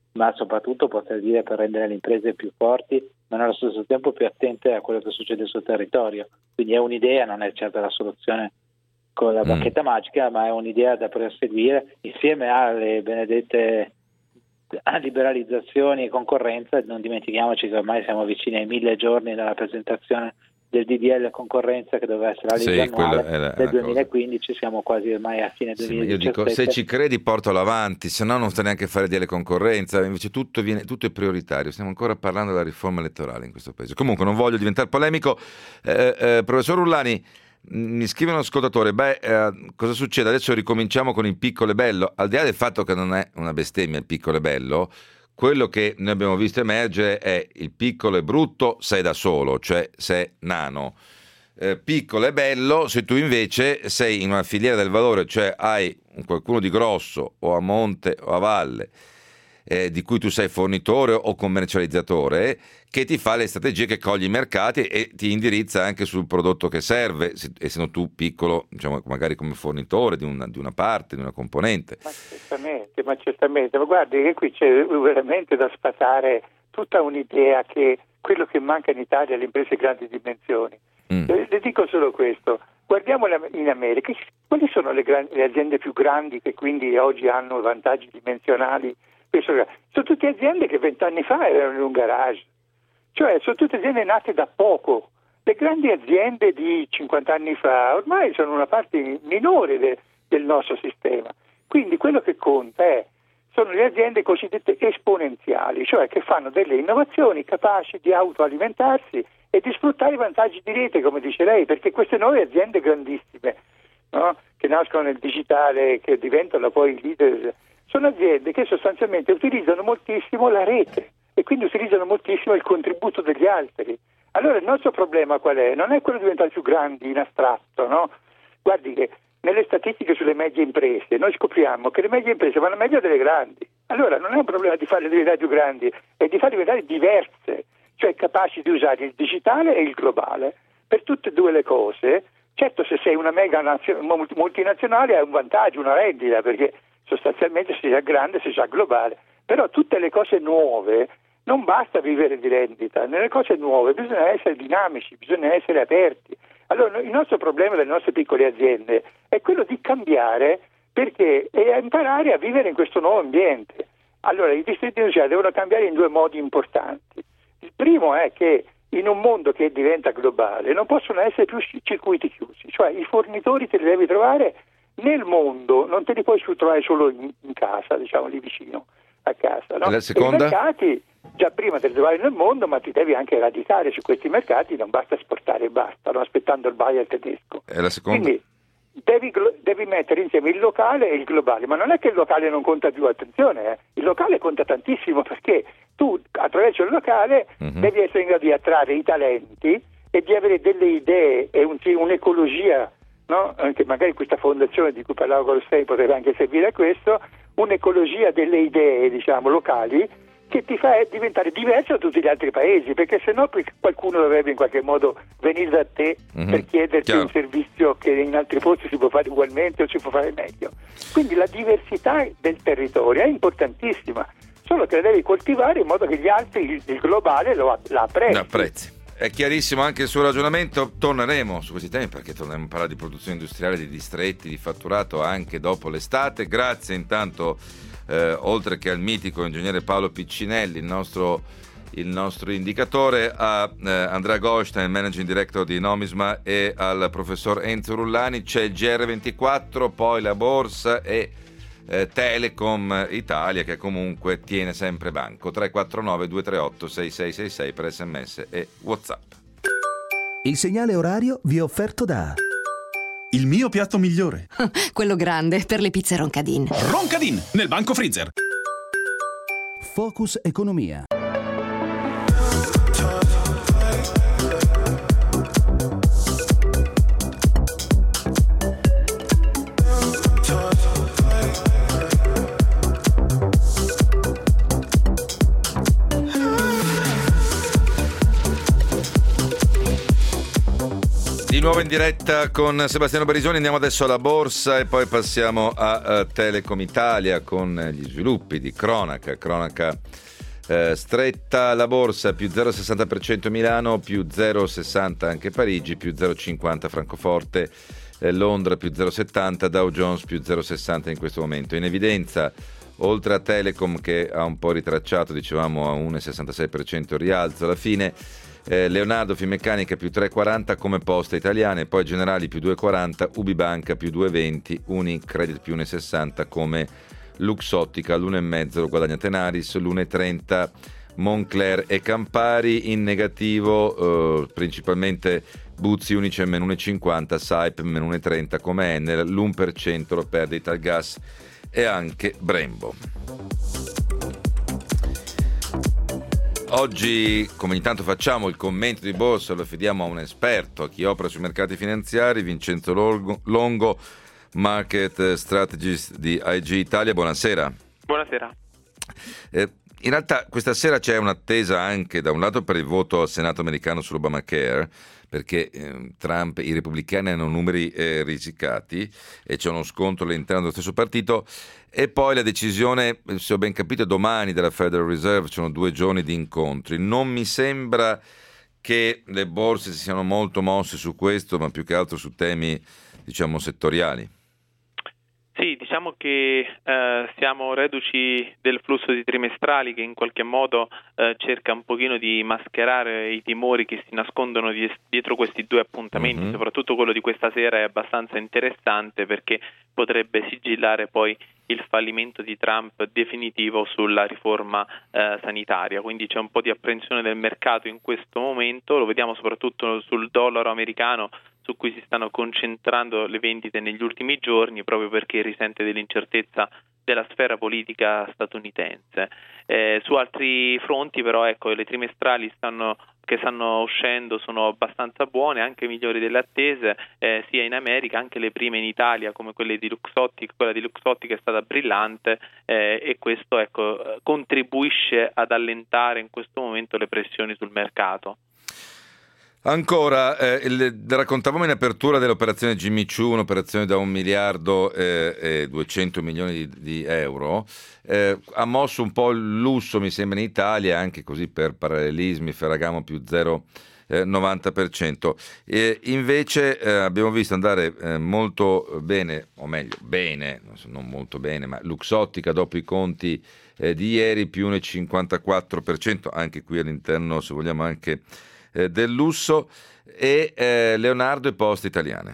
ma soprattutto poter dire per rendere le imprese più forti, ma nello stesso tempo più attente a quello che succede sul territorio. Quindi è un'idea, non è certo la soluzione con la bacchetta mm. magica, ma è un'idea da perseguire insieme alle benedette liberalizzazioni e concorrenza. Non dimentichiamoci che ormai siamo vicini ai mille giorni dalla presentazione del D D L concorrenza, che doveva essere la legge sì, annuale è la, è del duemilaquindici, cosa. Siamo quasi ormai a fine duemiladiciassette. Sì, io dico, se ci credi portalo avanti, se no non sta neanche a fare D D L concorrenza, invece tutto, viene, tutto è prioritario. Stiamo ancora parlando della riforma elettorale in questo paese. Comunque non voglio diventare polemico. eh, eh, professor Urlani, mi scrive un ascoltatore, beh, eh, cosa succede? Adesso ricominciamo con il piccolo e bello, al di là del fatto che non è una bestemmia il piccolo e bello. Quello che noi abbiamo visto emergere è il piccolo e brutto sei da solo, cioè sei nano. Eh, piccolo e bello se tu invece sei in una filiera del valore, cioè hai qualcuno di grosso o a monte o a valle, eh, di cui tu sei fornitore o commercializzatore, che ti fa le strategie, che cogli i mercati e ti indirizza anche sul prodotto che serve, essendo tu piccolo, diciamo, magari come fornitore di una, di una parte, di una componente. Ma certamente, ma certamente, ma guardi che qui c'è veramente da sfatare tutta un'idea che quello che manca in Italia alle imprese di grandi dimensioni. Mm. Le, le dico solo questo, guardiamo in America, quali sono le, grandi, le aziende più grandi che quindi oggi hanno vantaggi dimensionali? Sono tutte aziende che vent'anni fa erano in un garage. Cioè sono tutte aziende nate da poco. Le grandi aziende di cinquanta anni fa ormai sono una parte minore de, del nostro sistema. Quindi quello che conta è, sono le aziende cosiddette esponenziali, cioè che fanno delle innovazioni capaci di autoalimentarsi e di sfruttare i vantaggi di rete, come dice lei, perché queste nuove aziende grandissime, no? Che nascono nel digitale, che diventano poi i leader, sono aziende che sostanzialmente utilizzano moltissimo la rete e quindi utilizzano moltissimo il contributo degli altri. Allora il nostro problema qual è? Non è quello di diventare più grandi in astratto, no? Guardi che nelle statistiche sulle medie imprese noi scopriamo che le medie imprese vanno meglio delle grandi. Allora non è un problema di farle diventare più grandi, è di farle diventare diverse, cioè capaci di usare il digitale e il globale per tutte e due le cose. Certo, se sei una mega nazio- multinazionale hai un vantaggio, una rendita, perché sostanzialmente si è grande, si è globale. Però tutte le cose nuove non basta vivere di rendita, nelle cose nuove bisogna essere dinamici, bisogna essere aperti. Allora il nostro problema delle nostre piccole aziende è quello di cambiare, perché e imparare a vivere in questo nuovo ambiente. Allora i distretti industriali devono cambiare in due modi importanti. Il primo è che in un mondo che diventa globale non possono essere più circuiti chiusi, cioè i fornitori te li devi trovare nel mondo, non te li puoi trovare solo in, in casa, diciamo lì vicino a casa, no? La seconda? I mercati già prima te li trovavi nel mondo, ma ti devi anche radicare su questi mercati, non basta esportare e basta, non aspettando il buyer tedesco. E la seconda? Quindi devi, devi mettere insieme il locale e il globale, ma non è che il locale non conta più, attenzione, eh. Il locale conta tantissimo, perché tu attraverso il locale uh-huh. devi essere in grado di attrarre i talenti e di avere delle idee e un, un'ecologia, no? Anche magari questa fondazione di cui parlavo con lei potrebbe anche servire a questo, un'ecologia delle idee, diciamo, locali, che ti fa diventare diverso da tutti gli altri paesi, perché sennò qualcuno dovrebbe in qualche modo venire da te mm-hmm. per chiederti Chiaro. un servizio che in altri posti si può fare ugualmente o si può fare meglio. Quindi la diversità del territorio è importantissima, solo che la devi coltivare in modo che gli altri, il, il globale, lo, la apprezzi. apprezzi. È chiarissimo anche il suo ragionamento, torneremo su questi temi perché torneremo a parlare di produzione industriale, di distretti, di fatturato anche dopo l'estate. Grazie intanto, eh, oltre che al mitico ingegnere Paolo Piccinelli, il nostro, il nostro indicatore, a eh, Andrea Goldstein, managing director di Nomisma, e al professor Enzo Rullani. C'è il G R ventiquattro, poi la borsa e Eh, Telecom Italia, che comunque tiene sempre banco. Tre quattro nove due tre otto sei sei sei sei per sms e WhatsApp. Il segnale orario vi è offerto da il mio piatto migliore, quello grande per le pizze Roncadin. Roncadin nel banco freezer. Focus Economia. Di nuovo in diretta con Sebastiano Barisoni, andiamo adesso alla borsa e poi passiamo a, a Telecom Italia con gli sviluppi di cronaca, cronaca eh, stretta. La borsa più zero virgola sessanta per cento Milano, più zero virgola sessanta anche Parigi, più zero virgola cinquanta Francoforte, eh, Londra più zero virgola settanta, Dow Jones più zero virgola sessanta in questo momento. In evidenza, oltre a Telecom che ha un po' ritracciato, dicevamo a uno virgola sessantasei per cento il rialzo alla fine, Eh, Leonardo Finmeccanica più tre virgola quaranta come Poste Italiane, poi Generali più due virgola quaranta, Ubibanca più due virgola venti, Unicredit più uno virgola sessanta come Luxottica, l'uno virgola cinque lo guadagna Tenaris, l'uno virgola trenta Moncler e Campari. In negativo eh, principalmente Buzzi, Unicem meno uno virgola cinquanta, Saip meno uno virgola trenta come Enel, l'uno per cento lo perde Italgas e anche Brembo. Oggi, come ogni tanto facciamo, il commento di borsa lo affidiamo a un esperto, a chi opera sui mercati finanziari, Vincenzo Longo, Longo Market Strategist di I G Italia. Buonasera. Buonasera. Eh, in realtà questa sera c'è un'attesa anche da un lato per il voto al Senato americano sull'Obamacare, perché eh, Trump, i repubblicani hanno numeri eh, risicati e c'è uno scontro all'interno dello stesso partito, e poi la decisione, se ho ben capito, domani della Federal Reserve. Ci sono due giorni di incontri. Non mi sembra che le borse si siano molto mosse su questo, ma più che altro su temi, diciamo, settoriali. Sì, diciamo che eh, siamo reduci del flusso di trimestrali che in qualche modo eh, cerca un pochino di mascherare i timori che si nascondono di, dietro questi due appuntamenti. Mm-hmm. Soprattutto quello di questa sera è abbastanza interessante perché potrebbe sigillare poi il fallimento di Trump definitivo sulla riforma eh, sanitaria, quindi c'è un po' di apprensione del mercato in questo momento, lo vediamo soprattutto sul dollaro americano, su cui si stanno concentrando le vendite negli ultimi giorni proprio perché risente dell'incertezza della sfera politica statunitense. Eh, su altri fronti però ecco le trimestrali stanno che stanno uscendo sono abbastanza buone, anche migliori delle attese, eh, sia in America, anche le prime in Italia come quelle di Luxottica, quella di Luxottica è stata brillante eh, e questo ecco contribuisce ad allentare in questo momento le pressioni sul mercato. Ancora, eh, il, raccontavamo in apertura dell'operazione Jimmy Choo, un'operazione da un miliardo e eh, duecento milioni di, di euro, eh, ha mosso un po' il lusso, mi sembra, in Italia, anche così per parallelismi, Ferragamo più zero virgola novanta per cento. E invece eh, abbiamo visto andare eh, molto bene, o meglio, bene, non molto bene, ma Luxottica dopo i conti eh, di ieri, più uno virgola cinquantaquattro per cento, anche qui all'interno, se vogliamo, anche del lusso, e eh, Leonardo e Poste Italiane.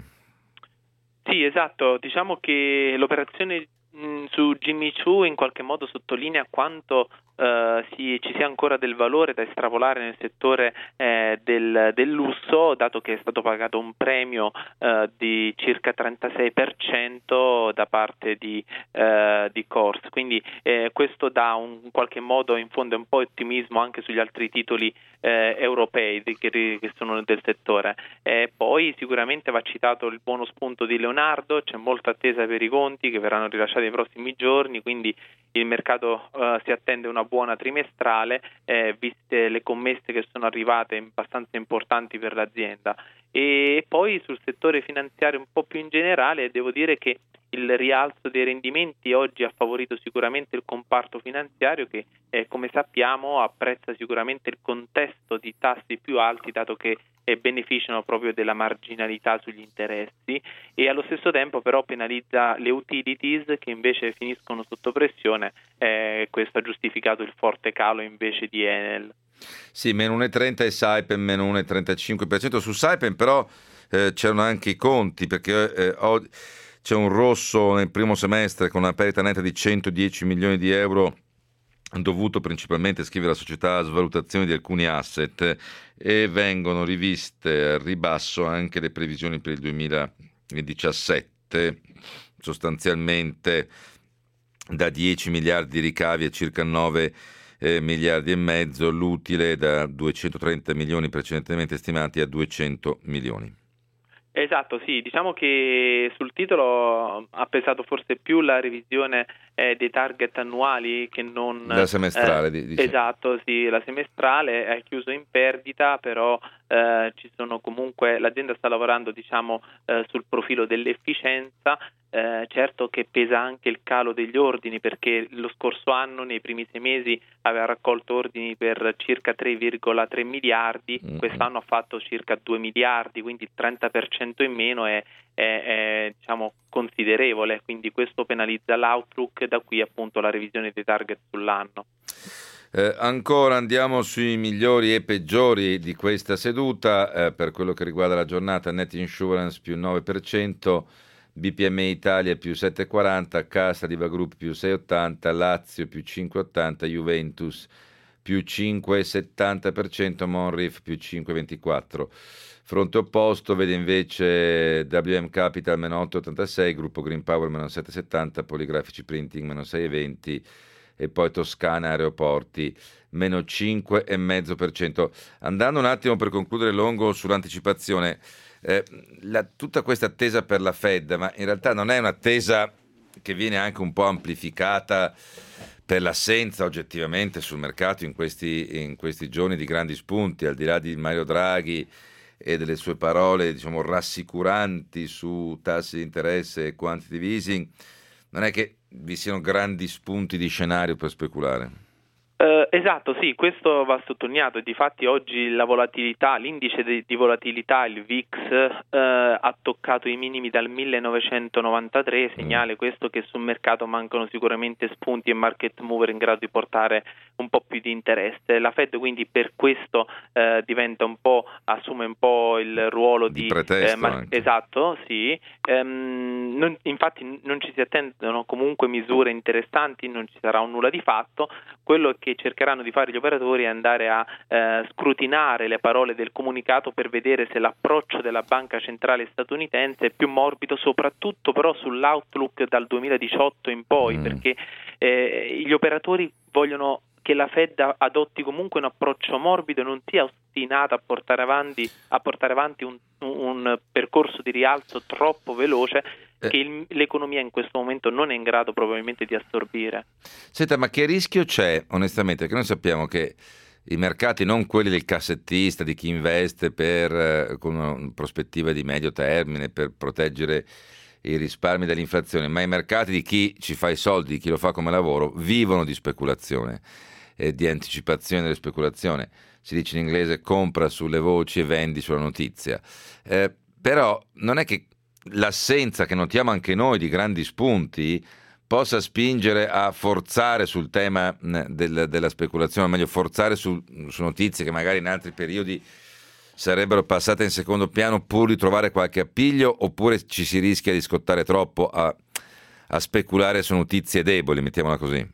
Sì, esatto, diciamo che l'operazione mh, su Jimmy Choo in qualche modo sottolinea quanto Uh, si, ci sia ancora del valore da estrapolare nel settore eh, del, del lusso, dato che è stato pagato un premio uh, di circa trentasei per cento da parte di, uh, di Kors, quindi eh, questo dà un, in qualche modo infonde un po' ottimismo anche sugli altri titoli eh, europei di, che, che sono del settore. Eh, poi sicuramente va citato il buono spunto di Leonardo, c'è molta attesa per i conti che verranno rilasciati nei prossimi giorni, quindi il mercato uh, si attende una buona trimestrale, eh, viste le commesse che sono arrivate abbastanza importanti per l'azienda. E poi sul settore finanziario un po' più in generale devo dire che il rialzo dei rendimenti oggi ha favorito sicuramente il comparto finanziario che eh, come sappiamo apprezza sicuramente il contesto di tassi più alti, dato che eh, beneficiano proprio della marginalità sugli interessi, e allo stesso tempo però penalizza le utilities che invece finiscono sotto pressione. Eh, questo ha giustificato il forte calo invece di Enel. Sì, meno uno virgola trenta e Saipem meno uno virgola trentacinque per cento. Su Saipem però eh, c'erano anche i conti, perché eh, ho, c'è un rosso nel primo semestre con una perdita netta di centodieci milioni di euro, dovuto principalmente, scrive la società, a svalutazioni di alcuni asset, e vengono riviste al ribasso anche le previsioni per il duemiladiciassette, sostanzialmente da dieci miliardi di ricavi a circa nove eh, miliardi e mezzo, l'utile da duecentotrenta milioni precedentemente stimati a duecento milioni. Esatto, sì, diciamo che sul titolo ha pesato forse più la revisione eh, dei target annuali che non la semestrale. Eh, dice. Esatto, sì, la semestrale è chiuso in perdita, però eh, ci sono comunque, l'azienda sta lavorando diciamo eh, sul profilo dell'efficienza. Eh, certo che pesa anche il calo degli ordini, perché lo scorso anno nei primi sei mesi aveva raccolto ordini per circa tre virgola tre miliardi, mm-hmm. quest'anno ha fatto circa due miliardi, quindi il trenta per cento in meno è, è, è diciamo considerevole, quindi questo penalizza l'outlook, da qui appunto la revisione dei target sull'anno. Eh, ancora andiamo sui migliori e peggiori di questa seduta. Eh, per quello che riguarda la giornata, Net Insurance più nove per cento, B P M Italia più sette virgola quaranta, Cassa Diva Group più sei virgola ottanta, Lazio più cinque virgola ottanta, Juventus più cinque virgola settanta per cento, Monrif più cinque virgola ventiquattro. Fronte opposto vede invece W M Capital meno otto virgola ottantasei, Gruppo Green Power meno sette virgola settanta, Poligrafici Printing meno sei virgola venti e poi Toscana Aeroporti meno cinque virgola cinque per cento. Andando un attimo per concludere Longo sull'anticipazione, Eh, la, tutta questa attesa per la Fed, ma in realtà non è un'attesa che viene anche un po' amplificata per l'assenza oggettivamente sul mercato in questi, in questi giorni di grandi spunti, al di là di Mario Draghi e delle sue parole diciamo rassicuranti su tassi di interesse e quantitative easing, non è che vi siano grandi spunti di scenario per speculare. Uh, esatto, sì, questo va sottolineato. Difatti oggi la volatilità, l'indice di, di volatilità, il V I X, uh, ha toccato i minimi dal millenovecentonovantatré, segnale questo che sul mercato mancano sicuramente spunti e market mover in grado di portare un po' più di interesse. La Fed quindi per questo uh, diventa un po', assume un po' il ruolo di, di pretesto, eh, mar- esatto, sì. Um, non, infatti non ci si attendono comunque misure interessanti, non ci sarà un nulla di fatto. Quello che cercheranno di fare gli operatori è andare a eh, scrutinare le parole del comunicato per vedere se l'approccio della Banca Centrale statunitense è più morbido, soprattutto però sull'outlook dal duemiladiciotto in poi, mm. perché eh, gli operatori vogliono che la Fed adotti comunque un approccio morbido e non sia ostinata a portare avanti, a portare avanti un, un percorso di rialzo troppo veloce che il, l'economia in questo momento non è in grado probabilmente di assorbire. Senta, ma che rischio c'è onestamente? Perché noi sappiamo che i mercati, non quelli del cassettista, di chi investe per, eh, con una prospettiva di medio termine per proteggere i risparmi dall'inflazione, ma i mercati di chi ci fa i soldi, di chi lo fa come lavoro, vivono di speculazione e di anticipazione delle speculazioni. Si dice in inglese compra sulle voci e vendi sulla notizia. Eh, però non è che l'assenza che notiamo anche noi di grandi spunti possa spingere a forzare sul tema del, della speculazione, o meglio forzare su, su notizie che magari in altri periodi sarebbero passate in secondo piano pur di trovare qualche appiglio, oppure ci si rischia di scottare troppo a, a speculare su notizie deboli, mettiamola così?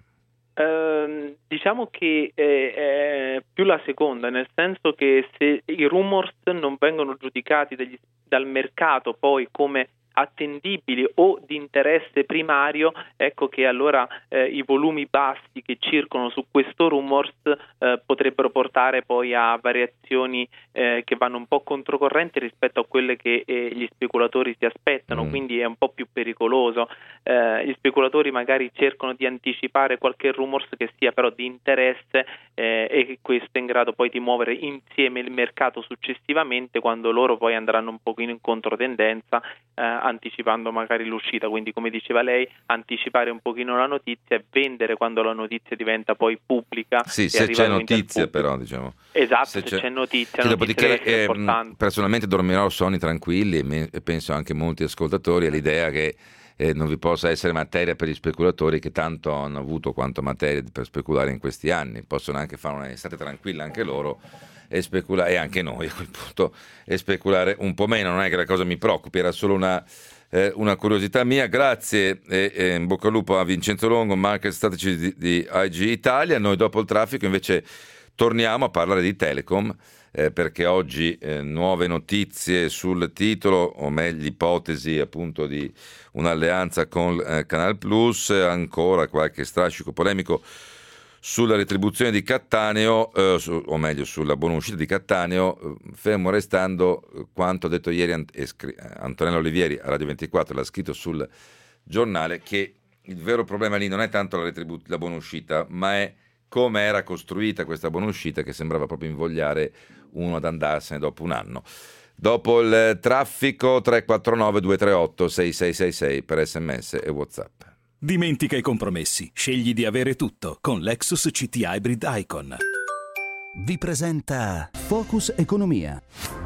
Uh, diciamo che è, è più la seconda, nel senso che se i rumors non vengono giudicati dagli, dal mercato poi come attendibili o di interesse primario, ecco che allora eh, i volumi bassi che circolano su questo rumors eh, potrebbero portare poi a variazioni eh, che vanno un po' controcorrente rispetto a quelle che eh, gli speculatori si aspettano, mm. quindi è un po' più pericoloso. Eh, gli speculatori magari cercano di anticipare qualche rumors che sia però di interesse eh, e che questo è in grado poi di muovere insieme il mercato successivamente, quando loro poi andranno un pochino in controtendenza eh, anticipando magari l'uscita. Quindi, come diceva lei, anticipare un pochino la notizia e vendere quando la notizia diventa poi pubblica. Sì, se c'è notizia però, diciamo. Esatto, se, se c'è, c'è notizia. Sì, notizia dopodiché eh, personalmente dormirò sonni tranquilli e, me, e penso anche molti ascoltatori all'idea che eh, non vi possa essere materia per gli speculatori che tanto hanno avuto quanto materia per speculare in questi anni. Possono anche fare un'estate tranquilla anche loro e speculare, e anche noi a quel punto, e speculare un po' meno. Non è che la cosa mi preoccupi, era solo una, eh, una curiosità mia. Grazie e, e in bocca al lupo a Vincenzo Longo, market strategy di, di I G Italia. Noi dopo il traffico invece torniamo a parlare di Telecom, eh, perché oggi eh, nuove notizie sul titolo, o meglio ipotesi appunto di un'alleanza con eh, Canal Plus, ancora qualche strascico polemico sulla retribuzione di Cattaneo, eh, su, o meglio sulla buonuscita di Cattaneo, eh, fermo restando quanto ha detto ieri Ant- escri- Antonello Olivieri a Radio ventiquattro, l'ha scritto sul giornale, che il vero problema lì non è tanto la, retribu- la buonuscita, ma è come era costruita questa buonuscita, che sembrava proprio invogliare uno ad andarsene dopo un anno. Dopo il traffico tre quattro nove due tre otto sei sei sei sei per sms e WhatsApp. Dimentica i compromessi, scegli di avere tutto con Lexus C T Hybrid Icon. Vi presenta Focus Economia.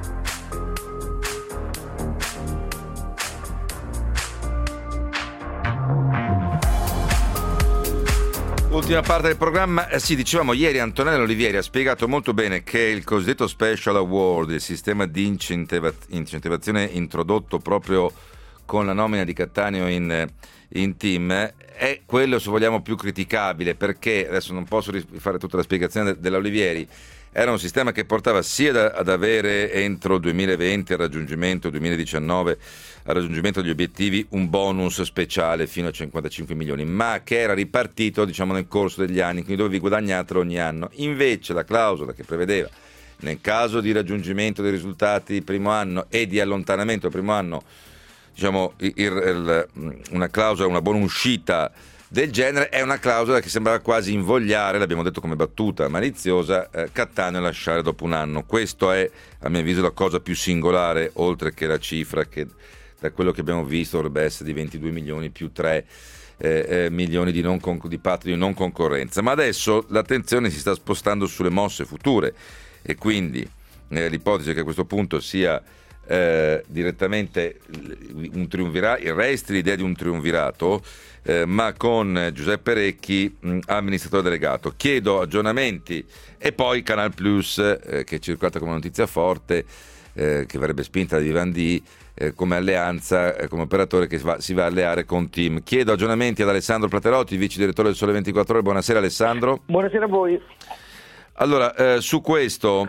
Ultima parte del programma, eh sì, dicevamo ieri Antonella Olivieri ha spiegato molto bene che il cosiddetto Special Award, il sistema di incentiva- incentivazione introdotto proprio con la nomina di Cattaneo in, in team, è quello, se vogliamo, più criticabile, perché adesso non posso fare tutta la spiegazione de- della Olivieri. Era un sistema che portava sia da, ad avere entro il duemilaventi al raggiungimento, duemiladiciannove al raggiungimento degli obiettivi, un bonus speciale fino a cinquantacinque milioni, ma che era ripartito, diciamo, nel corso degli anni, quindi dovevi guadagnartelo ogni anno. Invece la clausola che prevedeva, nel caso di raggiungimento dei risultati il primo anno e di allontanamento il primo anno, diciamo, il, il, una clausola, una buona uscita del genere, è una clausola che sembrava quasi invogliare, l'abbiamo detto come battuta maliziosa, eh, Cattaneo a lasciare dopo un anno. Questo è, a mio avviso, la cosa più singolare, oltre che la cifra che da quello che abbiamo visto dovrebbe essere di ventidue milioni più tre eh, eh, milioni di, non con- di patto di non concorrenza. Ma adesso l'attenzione si sta spostando sulle mosse future e quindi eh, l'ipotesi è che a questo punto sia eh, direttamente un triumvirato, resti l'idea di un triumvirato, Eh, ma con Giuseppe Recchi, mh, amministratore delegato. Chiedo aggiornamenti e poi Canal Plus, eh, che è circolata come notizia forte, eh, che verrebbe spinta da Vivendi eh, come alleanza, eh, come operatore che si va, si va a alleare con Team. Chiedo aggiornamenti ad Alessandro Platerotti, vice direttore del Sole ventiquattro Ore. Buonasera Alessandro. Buonasera a voi. Allora, eh, su questo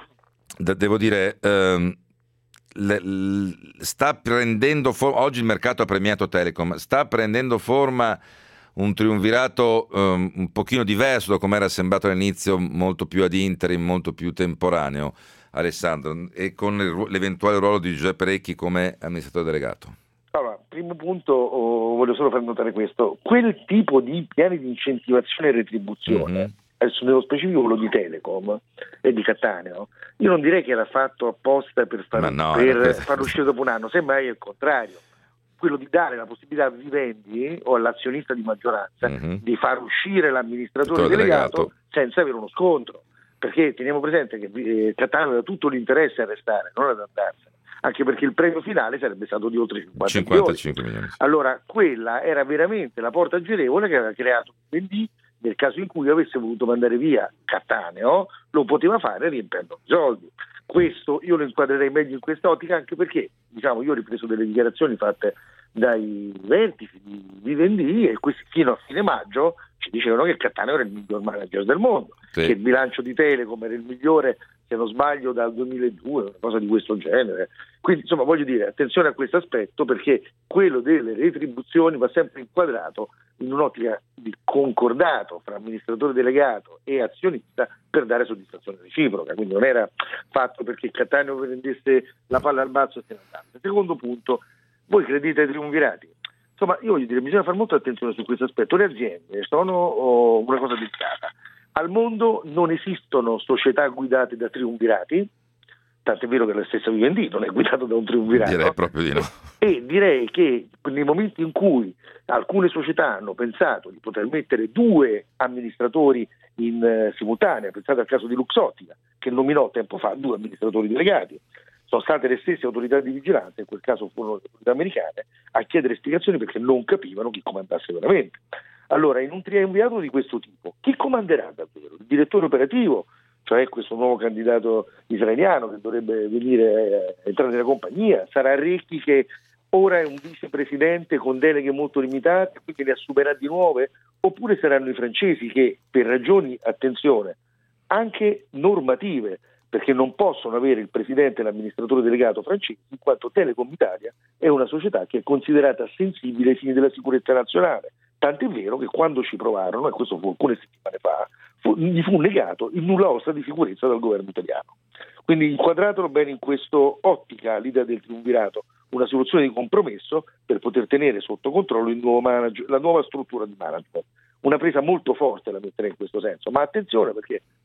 d- devo dire... Ehm, Le, le, sta prendendo forma, oggi il mercato ha premiato Telecom, sta prendendo forma un triumvirato um, un pochino diverso da come era sembrato all'inizio, molto più ad interim, molto più temporaneo, Alessandro, e con il, l'eventuale ruolo di Giuseppe Recchi come amministratore delegato. Allora, primo punto, oh, voglio solo far notare questo: quel tipo di piani di incentivazione e retribuzione, mm-hmm. adesso nello specifico quello di Telecom e di Cattaneo, io non direi che era fatto apposta per, far, no, per farlo uscire dopo un anno, semmai è il contrario, quello di dare la possibilità a Vivendi o all'azionista di maggioranza mm-hmm. di far uscire l'amministratore delegato, delegato senza avere uno scontro, perché teniamo presente che eh, Cattaneo aveva tutto l'interesse a restare, non ad andarsene, anche perché il premio finale sarebbe stato di oltre cinquanta cinquantacinque milioni. Allora quella era veramente la porta girevole che aveva creato Vivendi. Nel caso in cui avesse voluto mandare via Cattaneo, lo poteva fare riempiendo i soldi. Questo io lo inquadrerei meglio in quest'ottica, anche perché, diciamo, io ho ripreso delle dichiarazioni fatte dai vertici di Vivendi e questi fino a fine maggio ci dicevano che Cattaneo era il miglior manager del mondo, sì. Che il bilancio di Telecom era il migliore, se non sbaglio, dal duemiladue, una cosa di questo genere. Quindi, insomma, voglio dire, attenzione a questo aspetto, perché quello delle retribuzioni va sempre inquadrato in un'ottica di concordato fra amministratore delegato e azionista per dare soddisfazione reciproca, quindi non era fatto perché Cattaneo prendesse la palla al balzo e se ne andasse. Secondo punto, voi credete ai triumvirati? Insomma, io voglio dire, bisogna fare molta attenzione su questo aspetto. Le aziende sono oh, una cosa delicata. Al mondo non esistono società guidate da triumvirati, tant'è vero che la stessa Vivendi non è guidata da un triumvirato. Direi proprio di no. E direi che nei momenti in cui alcune società hanno pensato di poter mettere due amministratori in uh, simultanea, pensate al caso di Luxottica, che nominò tempo fa due amministratori delegati, sono state le stesse autorità di vigilanza, in quel caso furono le autorità americane, a chiedere spiegazioni perché non capivano chi comandasse veramente. Allora, in un triumvirato di questo tipo, chi comanderà davvero? Il direttore operativo, cioè questo nuovo candidato israeliano che dovrebbe venire a entrare nella compagnia? Sarà Recchi, che ora è un vicepresidente con deleghe molto limitate, quindi ne assumerà di nuove? Oppure saranno i francesi che, per ragioni, attenzione, anche normative, perché non possono avere il presidente e l'amministratore delegato francesi, in quanto Telecom Italia è una società che è considerata sensibile ai fini della sicurezza nazionale. Tant'è vero che quando ci provarono, e questo fu alcune settimane fa, fu, gli fu negato il nulla osta di sicurezza dal governo italiano. Quindi inquadratelo bene in questo ottica l'idea del triumvirato, una soluzione di compromesso per poter tenere sotto controllo il nuovo manage- la nuova struttura di management. Una presa molto forte la metterei in questo senso, ma attenzione, perché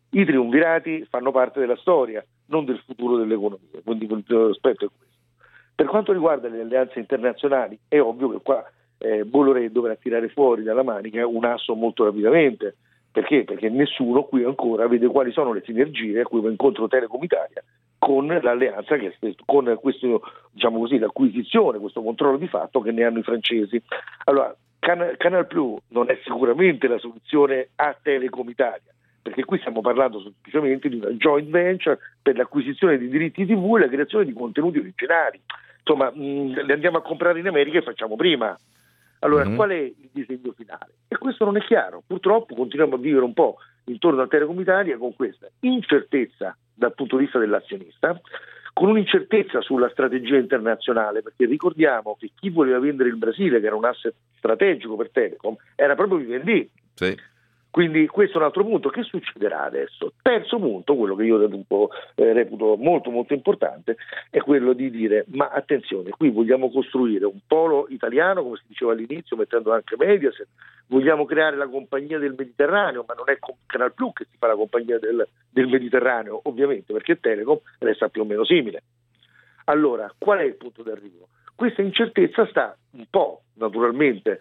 I triumvirati fanno parte della storia, non del futuro dell'economia, quindi l'aspetto è questo. Per quanto riguarda le alleanze internazionali, è ovvio che qua eh, Bolloré dovrà tirare fuori dalla manica un asso molto rapidamente. Perché? Perché nessuno qui ancora vede quali sono le sinergie a cui va incontro Telecom Italia con l'alleanza, che è, con questo, diciamo così, l'acquisizione, questo controllo di fatto che ne hanno i francesi. Allora, Can- Canal Plus non è sicuramente la soluzione a Telecom Italia, perché qui stiamo parlando semplicemente di una joint venture per l'acquisizione di diritti tivù e la creazione di contenuti originali. Insomma, mh, li andiamo a comprare in America e facciamo prima. Allora, mm-hmm. qual è il disegno finale? E questo non è chiaro. Purtroppo continuiamo a vivere un po' intorno a Telecom Italia con questa incertezza dal punto di vista dell'azionista, con un'incertezza sulla strategia internazionale, perché ricordiamo che chi voleva vendere il Brasile, che era un asset strategico per Telecom, era proprio Vivendi. Sì. Quindi questo è un altro punto. Che succederà adesso? Terzo punto, quello che io reputo, eh, reputo molto molto importante, è quello di dire: ma attenzione, qui vogliamo costruire un polo italiano, come si diceva all'inizio, mettendo anche Mediaset, vogliamo creare la compagnia del Mediterraneo, ma non è con Canal Plus che si fa la compagnia del, del Mediterraneo, ovviamente, perché Telecom resta più o meno simile. Allora, qual è il punto d'arrivo? Questa incertezza sta un po', naturalmente,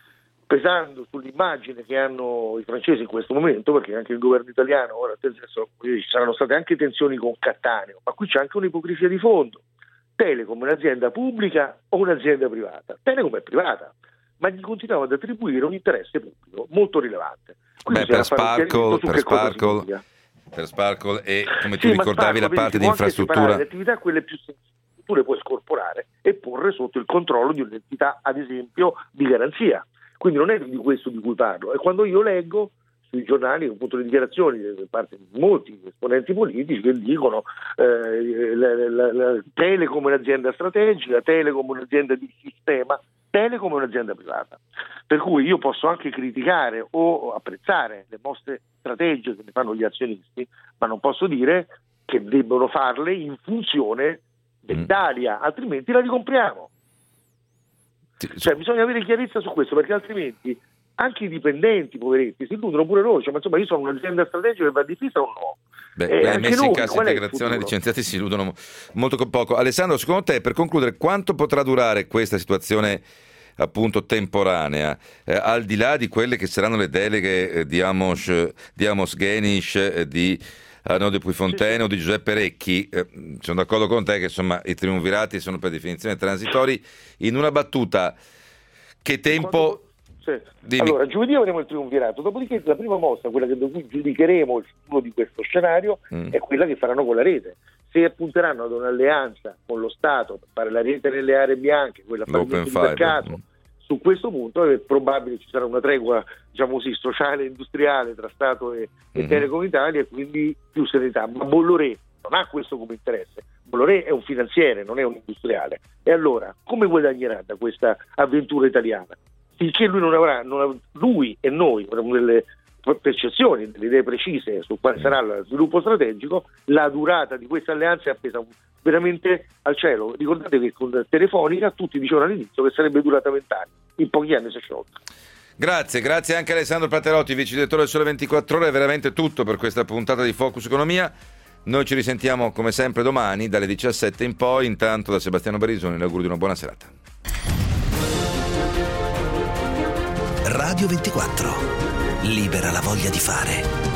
pesando sull'immagine che hanno i francesi in questo momento, perché anche il governo italiano, ora adesso, ci saranno state anche tensioni con Cattaneo, ma qui c'è anche un'ipocrisia di fondo. Telecom è un'azienda pubblica o un'azienda privata? Telecom è privata, ma gli continuava ad attribuire un interesse pubblico molto rilevante. Beh, per Sparkle, per Sparkle, per Sparkle e come tu sì, ricordavi Sparkle, la parte di infrastruttura. Le attività quelle più sensibili tu le puoi scorporare e porre sotto il controllo di un'entità, ad esempio, di garanzia. Quindi non è di questo di cui parlo. E quando io leggo sui giornali appunto le dichiarazioni da parte di molti esponenti politici che dicono eh, la, la, la Telecom è un'azienda strategica, Telecom è un'azienda di sistema, Telecom è un'azienda privata. Per cui io posso anche criticare o apprezzare le mosse strategiche che ne fanno gli azionisti, ma non posso dire che debbono farle in funzione dell'Italia, altrimenti la ricompriamo. Cioè bisogna avere chiarezza su questo, perché altrimenti anche i dipendenti, poveretti, si illudono pure loro, cioè, ma insomma io sono un'azienda strategica che va difesa o no? Beh, eh, anche messi noi, in cassa integrazione, licenziati si illudono molto poco. Alessandro, secondo te, per concludere, quanto potrà durare questa situazione appunto temporanea, eh, al di là di quelle che saranno le deleghe eh, di Amos, di Amos Genish, eh, di Arnaud de Puyfontaine sì. o di Giuseppe Recchi? Eh, sono d'accordo con te che insomma i triumvirati sono per definizione transitori. In una battuta, che tempo... Quando... Sì. Allora, giovedì avremo il triumvirato, dopodiché la prima mossa, quella che cui giudicheremo il futuro di questo scenario, mm. è quella che faranno con la rete. Se appunteranno ad un'alleanza con lo Stato per fare la rete nelle aree bianche, quella Open di mercato, mm. su questo punto è probabile ci sarà una tregua, diciamo così, sociale e industriale tra Stato e, e mm-hmm. Telecom Italia, e quindi più serenità. Ma Bolloré non ha questo come interesse. Bolloré è un finanziere, non è un industriale. E allora, come guadagnerà da questa avventura italiana? Finché lui non avrà, non avrà lui e noi avremo delle percezioni, delle idee precise su quale sarà lo sviluppo strategico, la durata di questa alleanza è appesa veramente al cielo. Ricordate che con Telefonica tutti dicevano all'inizio che sarebbe durata vent'anni, in pochi anni si è sciolta. Grazie, grazie anche a Alessandro Paterotti, vice direttore del Sole ventiquattro Ore. È veramente tutto per questa puntata di Focus Economia. Noi ci risentiamo come sempre domani dalle diciassette in poi. Intanto da Sebastiano Barisoni l'augurio di una buona serata. Radio ventiquattro, libera la voglia di fare.